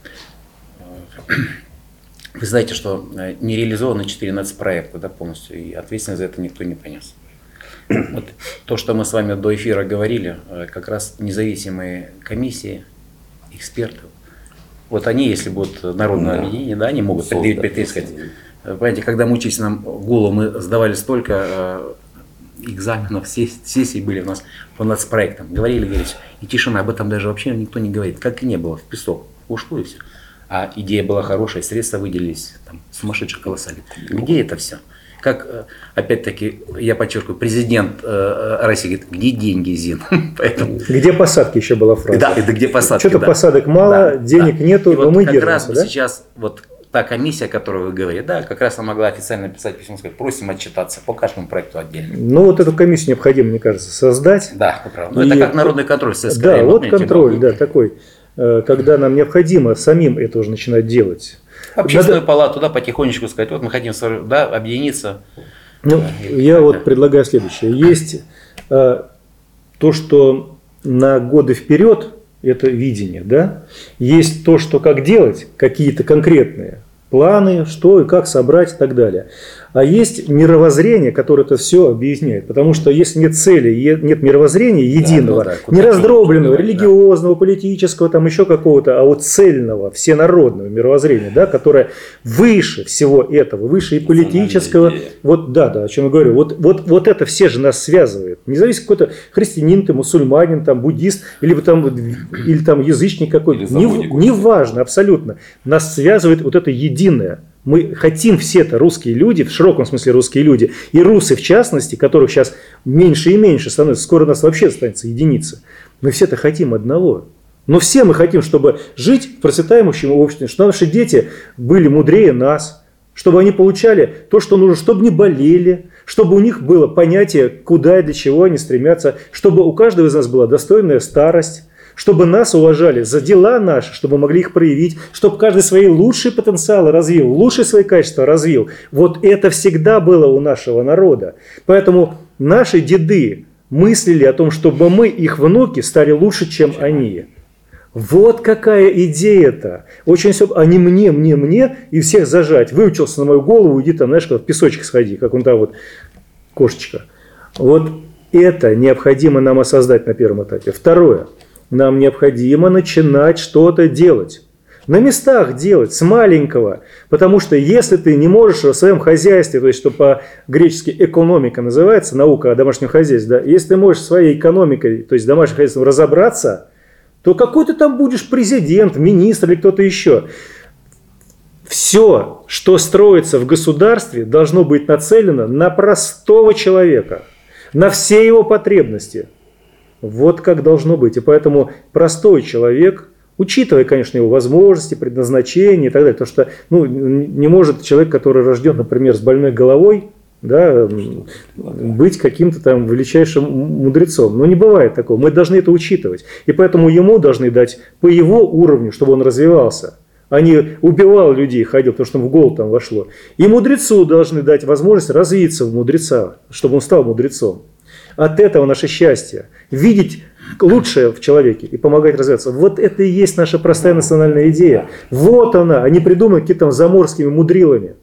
Вы знаете, что не реализованы 14 проектов, да, полностью, и ответственность за это никто не понес. Вот то, что мы с вами до эфира говорили, как раз независимые комиссии, экспертов, вот они, если будут народное объединение, да, они могут предъявить. Понимаете, когда мы учились, нам голову, мы сдавали столько экзаменов, сессий были у нас по нацпроектам. Говорили, и тишина, об этом даже вообще никто не говорит. Как и не было, в песок. Ушло и все. А идея была хорошая, средства выделились, там, сумасшедшие, колоссальные. Где это все? как, опять-таки, я подчеркиваю, президент России говорит, где деньги, Зин? Поэтому... Где посадки еще была фраза. Да, это где посадки. Что-то да. посадок мало, да, денег да. нету, и но вот мы как держимся, раз да? сейчас вот та комиссия, о которой вы говорите, да, как раз она могла официально написать письмо, сказать, просим отчитаться по каждому проекту отдельно. Ну, вот эту комиссию необходимо, мне кажется, создать. Да, вы правы. Ну, это как народный контроль. Да, вот контроль, да, такой, когда нам необходимо самим это уже начинать делать. Общественную палату, да, потихонечку сказать, вот мы хотим, да, объединиться. Ну, я вот предлагаю следующее. Есть то, что на годы вперед, это видение, да, есть то, что как делать, какие-то конкретные планы, что и как собрать и так далее. А есть мировоззрение, которое это все объясняет. Потому что если нет цели, нет мировоззрения единого, не раздробленного, религиозного, политического, там еще какого-то, а вот цельного, всенародного мировоззрения, да, которое выше всего этого, выше и политического. Вот, да, о чем я говорю. Вот это все же нас связывает. Не зависит какой-то христианин, ты, мусульманин, там, буддист, или там язычник какой-то. Не важно абсолютно. Нас связывает вот это единое. Мы хотим все-то, русские люди, в широком смысле русские люди, и русы в частности, которых сейчас меньше и меньше становится, скоро нас вообще останется единица. Мы все-то хотим одного. Но все мы хотим, чтобы жить в процветающем обществе, чтобы наши дети были мудрее нас, чтобы они получали то, что нужно, чтобы не болели, чтобы у них было понятие, куда и для чего они стремятся, чтобы у каждого из нас была достойная старость, чтобы нас уважали за дела наши, чтобы мы могли их проявить, чтобы каждый свои лучшие потенциалы развил, лучшие свои качества развил. Вот это всегда было у нашего народа. Поэтому наши деды мыслили о том, чтобы мы, их внуки, стали лучше, чем они. Вот какая идея-то. Очень все, а не мне, и всех зажать. Выучился на мою голову, иди там, знаешь, в песочек сходи, как он там вот, кошечка. Вот это необходимо нам осознать на первом этапе. Второе. Нам необходимо начинать что-то делать. На местах делать, с маленького. Потому что если ты не можешь в своем хозяйстве, то есть что по-гречески экономика называется, наука о домашнем хозяйстве, да, если ты можешь своей экономикой, то есть домашним хозяйством разобраться, то какой ты там будешь президент, министр или кто-то еще. Все, что строится в государстве, должно быть нацелено на простого человека, на все его потребности. Вот как должно быть. И поэтому простой человек, учитывая, конечно, его возможности, предназначение и так далее, потому что не может человек, который рожден, например, с больной головой, да, быть каким-то там величайшим мудрецом. Но не бывает такого. Мы должны это учитывать. И поэтому ему должны дать по его уровню, чтобы он развивался, а не убивал людей, ходил, потому что в голову там вошло. И мудрецу должны дать возможность развиться в мудреца, чтобы он стал мудрецом. От этого наше счастье. Видеть лучшее в человеке и помогать развиваться. Вот это и есть наша простая национальная идея. Вот она, а не придумать какие-то там заморскими мудрилами.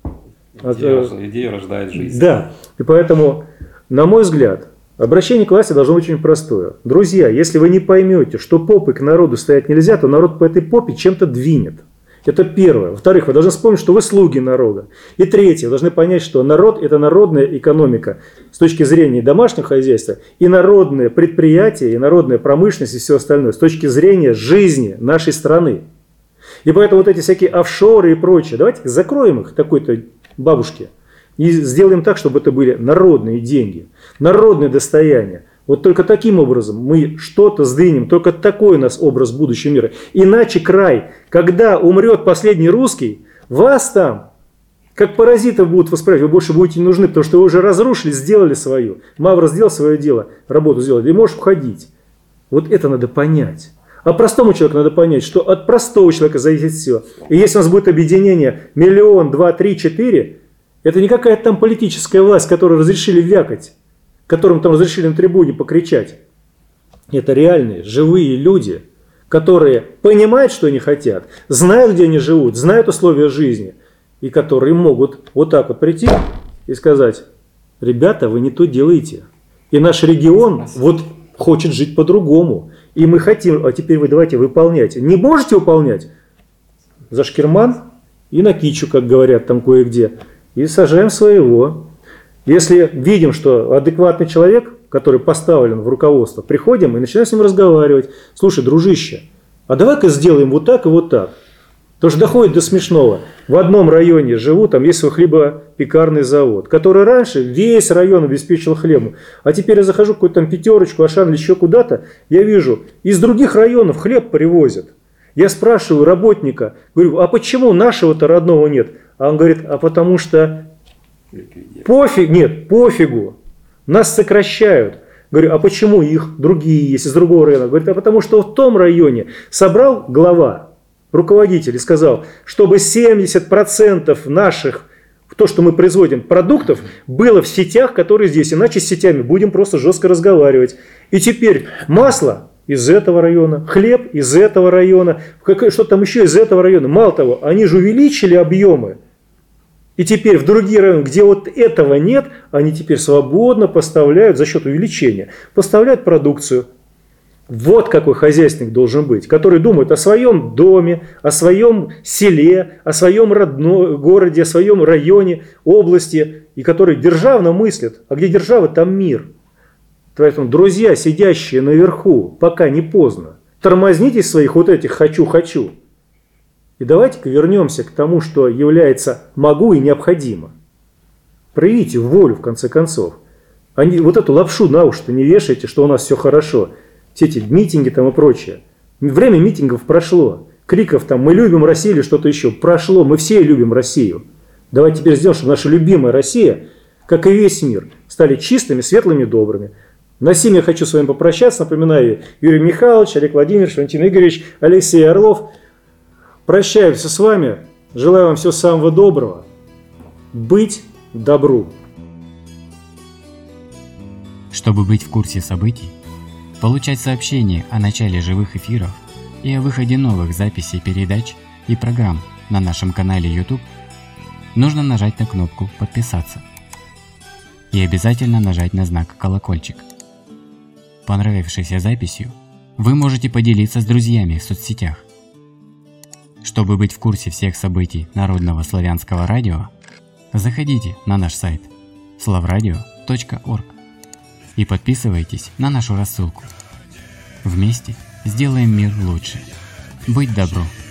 Идея рождает жизнь. Да, и поэтому, на мой взгляд, обращение к власти должно быть очень простое. Друзья, если вы не поймете, что попой к народу стоять нельзя, то народ по этой попе чем-то двинет. Это первое. Во-вторых, вы должны вспомнить, что вы слуги народа. И третье, вы должны понять, что народ – это народная экономика с точки зрения домашнего хозяйства, и народное предприятие, и народная промышленность, и все остальное с точки зрения жизни нашей страны. И поэтому вот эти всякие офшоры и прочее, давайте закроем их такой-то бабушке и сделаем так, чтобы это были народные деньги, народное достояние. Вот только таким образом мы что-то сдвинем, только такой у нас образ будущего мира. Иначе край, когда умрет последний русский, вас там, как паразитов будут воспринимать, вы больше будете не нужны, потому что вы уже разрушили, сделали свое. Мавр сделал свое дело, работу сделал, и можешь уходить. Вот это надо понять. А простому человеку надо понять, что от простого человека зависит все. И если у нас будет объединение 1 миллион, 2, 3, 4, это не какая-то там политическая власть, которую разрешили вякать, которым там разрешили на трибуне покричать. Это реальные, живые люди, которые понимают, что они хотят, знают, где они живут, знают условия жизни, и которые могут вот так вот прийти и сказать: ребята, вы не то делаете. И наш регион вот хочет жить по-другому. И мы хотим, а теперь вы давайте выполняйте. Не можете выполнять? За шкирман и на кичу, как говорят там кое-где. И сажаем своего. Если видим, что адекватный человек, который поставлен в руководство, приходим и начинаем с ним разговаривать. Слушай, дружище, а давай-ка сделаем вот так и вот так. Потому что доходит до смешного. В одном районе живу, там есть свой хлебопекарный завод, который раньше весь район обеспечил хлебом. А теперь я захожу в какую-то там Пятерочку, Ашан или еще куда-то, я вижу, из других районов хлеб привозят. Я спрашиваю работника, говорю, а почему нашего-то родного нет? А он говорит, а потому что пофигу, нас сокращают. Говорю, а почему их другие есть из другого района? Говорит, а потому что в том районе собрал глава, руководитель, и сказал, чтобы 70% наших, то, что мы производим, продуктов, было в сетях, которые здесь. Иначе с сетями будем просто жестко разговаривать. И теперь масло из этого района, хлеб из этого района, что там еще из этого района. Мало того, они же увеличили объемы. И теперь в другие районы, где вот этого нет, они теперь свободно поставляют за счет увеличения, поставляют продукцию. Вот какой хозяйственник должен быть, который думает о своем доме, о своем селе, о своем родном городе, о своем районе, области, и который державно мыслит. А где держава, там мир. Поэтому, друзья, сидящие наверху, пока не поздно, тормозните своих вот этих «хочу». И давайте-ка вернемся к тому, что является «могу» и «необходимо». Проявите волю, в конце концов. Вот эту лапшу на уши-то не вешайте, что у нас все хорошо. Все эти митинги там и прочее. Время митингов прошло. Криков там «мы любим Россию» или что-то еще прошло. Мы все любим Россию. Давайте теперь сделаем, чтобы наша любимая Россия, как и весь мир, стали чистыми, светлыми, добрыми. На сим я хочу с вами попрощаться. Напоминаю, Юрий Михайлович, Олег Владимирович, Валентин Игоревич, Алексей Орлов. Прощаемся с вами. Желаю вам всего самого доброго. Быть добру. Чтобы быть в курсе событий, получать сообщения о начале живых эфиров и о выходе новых записей передач и программ на нашем канале YouTube, нужно нажать на кнопку «Подписаться» и обязательно нажать на знак «Колокольчик». Понравившейся записью вы можете поделиться с друзьями в соцсетях. Чтобы быть в курсе всех событий Народного славянского радио, заходите на наш сайт slavradio.org и подписывайтесь на нашу рассылку. Вместе сделаем мир лучше. Быть добру!